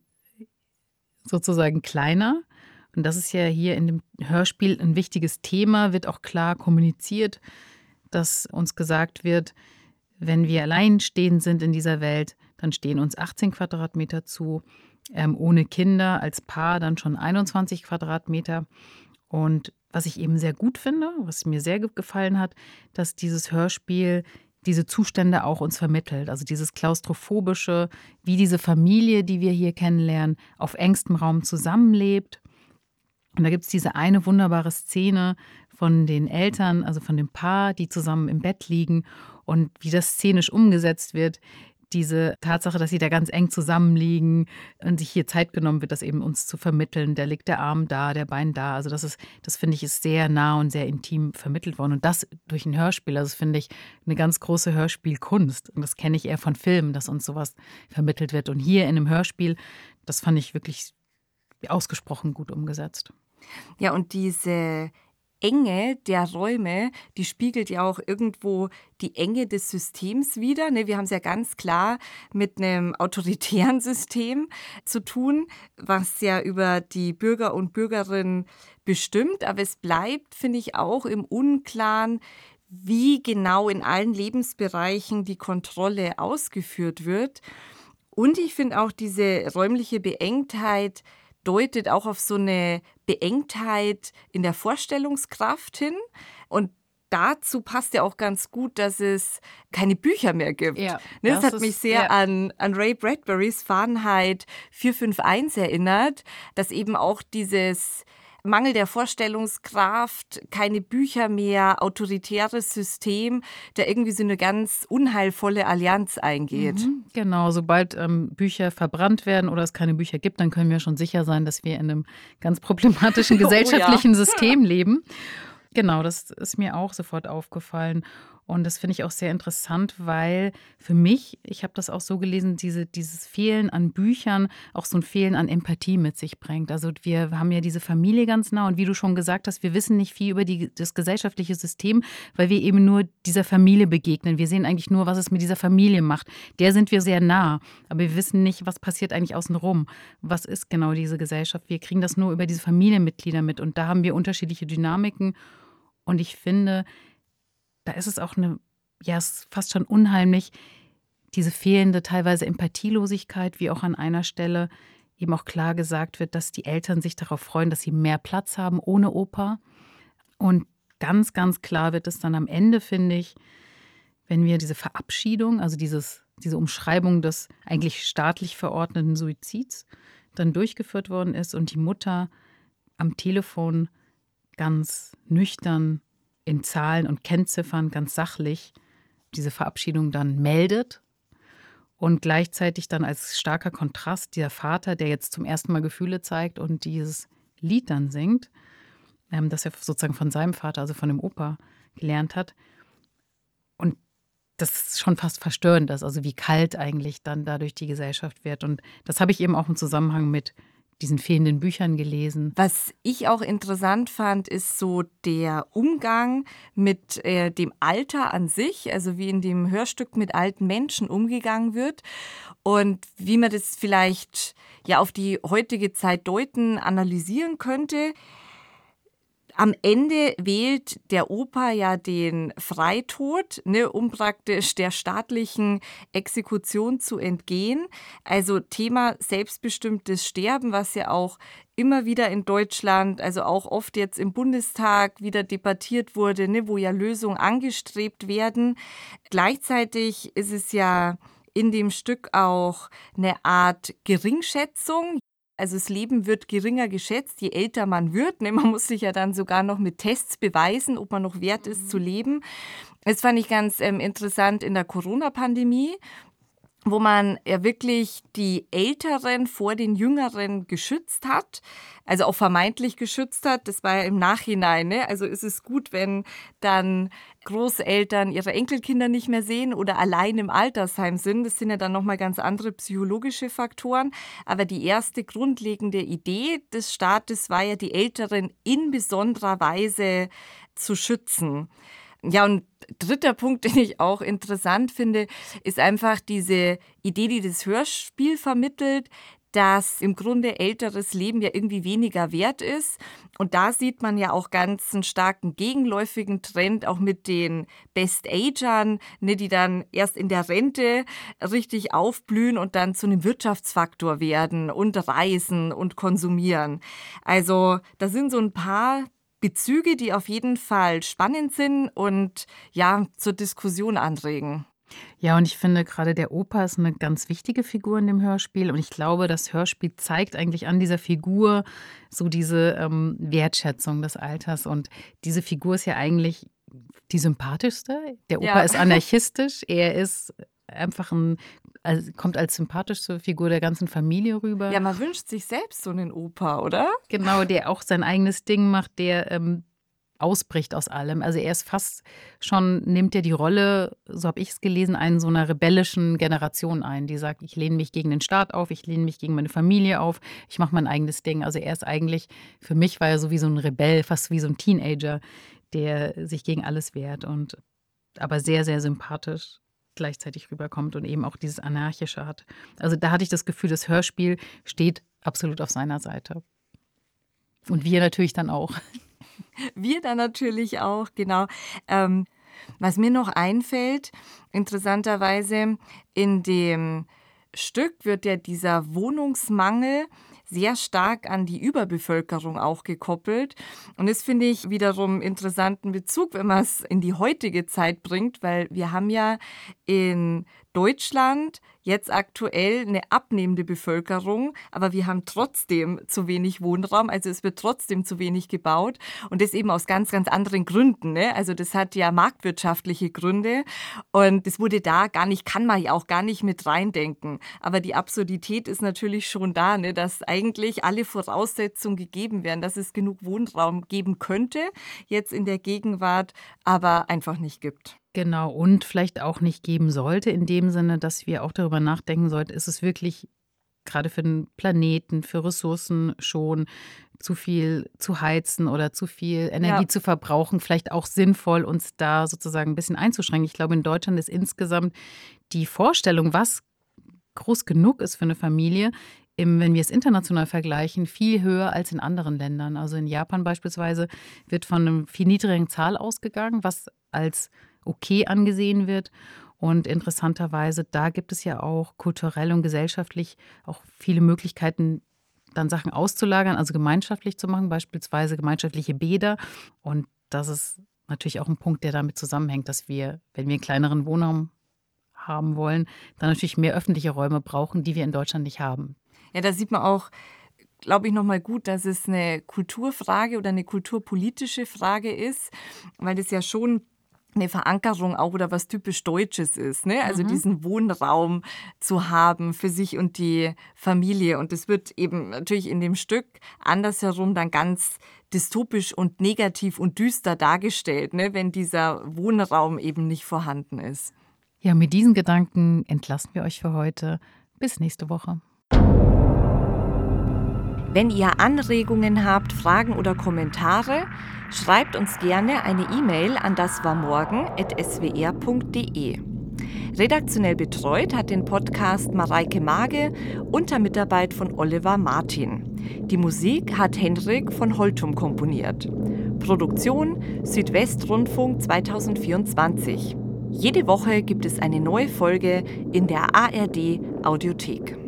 sozusagen kleiner? Und das ist ja hier in dem Hörspiel ein wichtiges Thema, wird auch klar kommuniziert, dass uns gesagt wird, wenn wir alleinstehend sind in dieser Welt, dann stehen uns achtzehn Quadratmeter zu, ähm, ohne Kinder als Paar dann schon einundzwanzig Quadratmeter. Und was ich eben sehr gut finde, was mir sehr gefallen hat, dass dieses Hörspiel diese Zustände auch uns vermittelt. Also dieses Klaustrophobische, wie diese Familie, die wir hier kennenlernen, auf engstem Raum zusammenlebt. Und da gibt es diese eine wunderbare Szene von den Eltern, also von dem Paar, die zusammen im Bett liegen und wie das szenisch umgesetzt wird. Diese Tatsache, dass sie da ganz eng zusammenliegen und sich hier Zeit genommen wird, das eben uns zu vermitteln. Da liegt der Arm da, der Bein da. Also das ist, das finde ich, ist sehr nah und sehr intim vermittelt worden. Und das durch ein Hörspiel. Also das finde ich eine ganz große Hörspielkunst. Und das kenne ich eher von Filmen, dass uns sowas vermittelt wird. Und hier in einem Hörspiel, das fand ich wirklich ausgesprochen gut umgesetzt. Ja, und diese Enge der Räume, die spiegelt ja auch irgendwo die Enge des Systems wider. Ne, wir haben es ja ganz klar mit einem autoritären System zu tun, was ja über die Bürger und Bürgerinnen bestimmt. Aber es bleibt, finde ich, auch im Unklaren, wie genau in allen Lebensbereichen die Kontrolle ausgeführt wird. Und ich finde auch diese räumliche Beengtheit deutet auch auf so eine Beengtheit in der Vorstellungskraft hin. Und dazu passt ja auch ganz gut, dass es keine Bücher mehr gibt. Ja, ne, das, das hat ist, mich sehr ja. an, an Ray Bradburys Fahrenheit vier fünf eins erinnert, dass eben auch dieses Mangel der Vorstellungskraft, keine Bücher mehr, autoritäres System, da irgendwie so eine ganz unheilvolle Allianz eingeht. Mhm, genau, sobald ähm, Bücher verbrannt werden oder es keine Bücher gibt, dann können wir schon sicher sein, dass wir in einem ganz problematischen gesellschaftlichen oh, ja. System leben. Genau, das ist mir auch sofort aufgefallen. Und das finde ich auch sehr interessant, weil für mich, ich habe das auch so gelesen, diese, dieses Fehlen an Büchern auch so ein Fehlen an Empathie mit sich bringt. Also wir haben ja diese Familie ganz nah und wie du schon gesagt hast, wir wissen nicht viel über die, das gesellschaftliche System, weil wir eben nur dieser Familie begegnen. Wir sehen eigentlich nur, was es mit dieser Familie macht. Der sind wir sehr nah, aber wir wissen nicht, was passiert eigentlich außenrum. Was ist genau diese Gesellschaft? Wir kriegen das nur über diese Familienmitglieder mit und da haben wir unterschiedliche Dynamiken. Und ich finde, da ist es auch eine, ja, es ist fast schon unheimlich, diese fehlende teilweise Empathielosigkeit, wie auch an einer Stelle eben auch klar gesagt wird, dass die Eltern sich darauf freuen, dass sie mehr Platz haben ohne Opa. Und ganz, ganz klar wird es dann am Ende, finde ich, wenn wir diese Verabschiedung, also dieses, diese Umschreibung des eigentlich staatlich verordneten Suizids dann durchgeführt worden ist und die Mutter am Telefon ganz nüchtern in Zahlen und Kennziffern ganz sachlich diese Verabschiedung dann meldet und gleichzeitig dann als starker Kontrast dieser Vater, der jetzt zum ersten Mal Gefühle zeigt und dieses Lied dann singt, ähm, das er sozusagen von seinem Vater, also von dem Opa, gelernt hat. Und das ist schon fast verstörend, dass also wie kalt eigentlich dann dadurch die Gesellschaft wird. Und das habe ich eben auch im Zusammenhang mit diesen fehlenden Büchern gelesen. Was ich auch interessant fand, ist so der Umgang mit äh, dem Alter an sich, also wie in dem Hörstück mit alten Menschen umgegangen wird und wie man das vielleicht ja auf die heutige Zeit deuten, analysieren könnte. Am Ende wählt der Opa ja den Freitod, ne, um praktisch der staatlichen Exekution zu entgehen. Also Thema selbstbestimmtes Sterben, was ja auch immer wieder in Deutschland, also auch oft jetzt im Bundestag wieder debattiert wurde, ne, wo ja Lösungen angestrebt werden. Gleichzeitig ist es ja in dem Stück auch eine Art Geringschätzung. Also das Leben wird geringer geschätzt, je älter man wird. Ne? Man muss sich ja dann sogar noch mit Tests beweisen, ob man noch wert ist zu leben. Das fand ich ganz ähm, interessant in der Corona-Pandemie, wo man ja wirklich die Älteren vor den Jüngeren geschützt hat, also auch vermeintlich geschützt hat. Das war ja im Nachhinein, ne? Also ist es gut, wenn dann Großeltern ihre Enkelkinder nicht mehr sehen oder allein im Altersheim sind. Das sind ja dann nochmal ganz andere psychologische Faktoren. Aber die erste grundlegende Idee des Staates war ja, die Älteren in besonderer Weise zu schützen. Ja, und dritter Punkt, den ich auch interessant finde, ist einfach diese Idee, die das Hörspiel vermittelt, dass im Grunde älteres Leben ja irgendwie weniger wert ist. Und da sieht man ja auch ganz einen starken gegenläufigen Trend, auch mit den Best-Agern, ne, die dann erst in der Rente richtig aufblühen und dann zu einem Wirtschaftsfaktor werden und reisen und konsumieren. Also da sind so ein paar Bezüge, die auf jeden Fall spannend sind und ja, zur Diskussion anregen. Ja, und ich finde, gerade der Opa ist eine ganz wichtige Figur in dem Hörspiel. Und ich glaube, das Hörspiel zeigt eigentlich an dieser Figur so diese ähm, Wertschätzung des Alters. Und diese Figur ist ja eigentlich die sympathischste. Der Opa Ja. ist anarchistisch. Er ist einfach ein, also kommt als sympathischste Figur der ganzen Familie rüber. Ja, man wünscht sich selbst so einen Opa, oder? Genau, der auch sein eigenes Ding macht, der ähm, ausbricht aus allem. Also er ist fast schon, nimmt er die Rolle, so habe ich es gelesen, einen so einer rebellischen Generation ein, die sagt, ich lehne mich gegen den Staat auf, ich lehne mich gegen meine Familie auf, ich mache mein eigenes Ding. Also er ist eigentlich, für mich war er so wie so ein Rebell, fast wie so ein Teenager, der sich gegen alles wehrt und aber sehr, sehr sympathisch gleichzeitig rüberkommt und eben auch dieses Anarchische hat. Also da hatte ich das Gefühl, das Hörspiel steht absolut auf seiner Seite. Und wir natürlich dann auch. Wir dann natürlich auch, genau. Ähm, was mir noch einfällt, interessanterweise, in dem Stück wird ja dieser Wohnungsmangel sehr stark an die Überbevölkerung auch gekoppelt. Und das finde ich wiederum interessanten Bezug, wenn man es in die heutige Zeit bringt, weil wir haben ja in Deutschland jetzt aktuell eine abnehmende Bevölkerung, aber wir haben trotzdem zu wenig Wohnraum, also es wird trotzdem zu wenig gebaut und das eben aus ganz, ganz anderen Gründen, ne? Also das hat ja marktwirtschaftliche Gründe und das wurde da gar nicht, kann man ja auch gar nicht mit reindenken, aber die Absurdität ist natürlich schon da, ne? Dass eigentlich alle Voraussetzungen gegeben werden, dass es genug Wohnraum geben könnte, jetzt in der Gegenwart, aber einfach nicht gibt. Genau, und vielleicht auch nicht geben sollte, in dem Sinne, dass wir auch darüber nachdenken sollten, ist es wirklich gerade für den Planeten, für Ressourcen schon zu viel zu heizen oder zu viel Energie Ja. zu verbrauchen, vielleicht auch sinnvoll, uns da sozusagen ein bisschen einzuschränken. Ich glaube, in Deutschland ist insgesamt die Vorstellung, was groß genug ist für eine Familie, im, wenn wir es international vergleichen, viel höher als in anderen Ländern. Also in Japan beispielsweise wird von einer viel niedrigen Zahl ausgegangen, was als okay angesehen wird. Und interessanterweise, da gibt es ja auch kulturell und gesellschaftlich auch viele Möglichkeiten, dann Sachen auszulagern, also gemeinschaftlich zu machen, beispielsweise gemeinschaftliche Bäder. Und das ist natürlich auch ein Punkt, der damit zusammenhängt, dass wir, wenn wir einen kleineren Wohnraum haben wollen, dann natürlich mehr öffentliche Räume brauchen, die wir in Deutschland nicht haben. Ja, da sieht man auch, glaube ich, nochmal gut, dass es eine Kulturfrage oder eine kulturpolitische Frage ist, weil das ja schon eine Verankerung auch oder was typisch Deutsches ist, ne? Also Mhm. diesen Wohnraum zu haben für sich und die Familie. Und das wird eben natürlich in dem Stück andersherum dann ganz dystopisch und negativ und düster dargestellt, ne? Wenn dieser Wohnraum eben nicht vorhanden ist. Ja, mit diesen Gedanken entlassen wir euch für heute. Bis nächste Woche. Wenn ihr Anregungen habt, Fragen oder Kommentare, schreibt uns gerne eine E-Mail an daswarmorgen at s w r punkt d e. Redaktionell betreut hat den Podcast Mareike Mage unter Mitarbeit von Oliver Martin. Die Musik hat Henrik von Holtum komponiert. Produktion Südwestrundfunk zwanzig vierundzwanzig. Jede Woche gibt es eine neue Folge in der A R D Audiothek.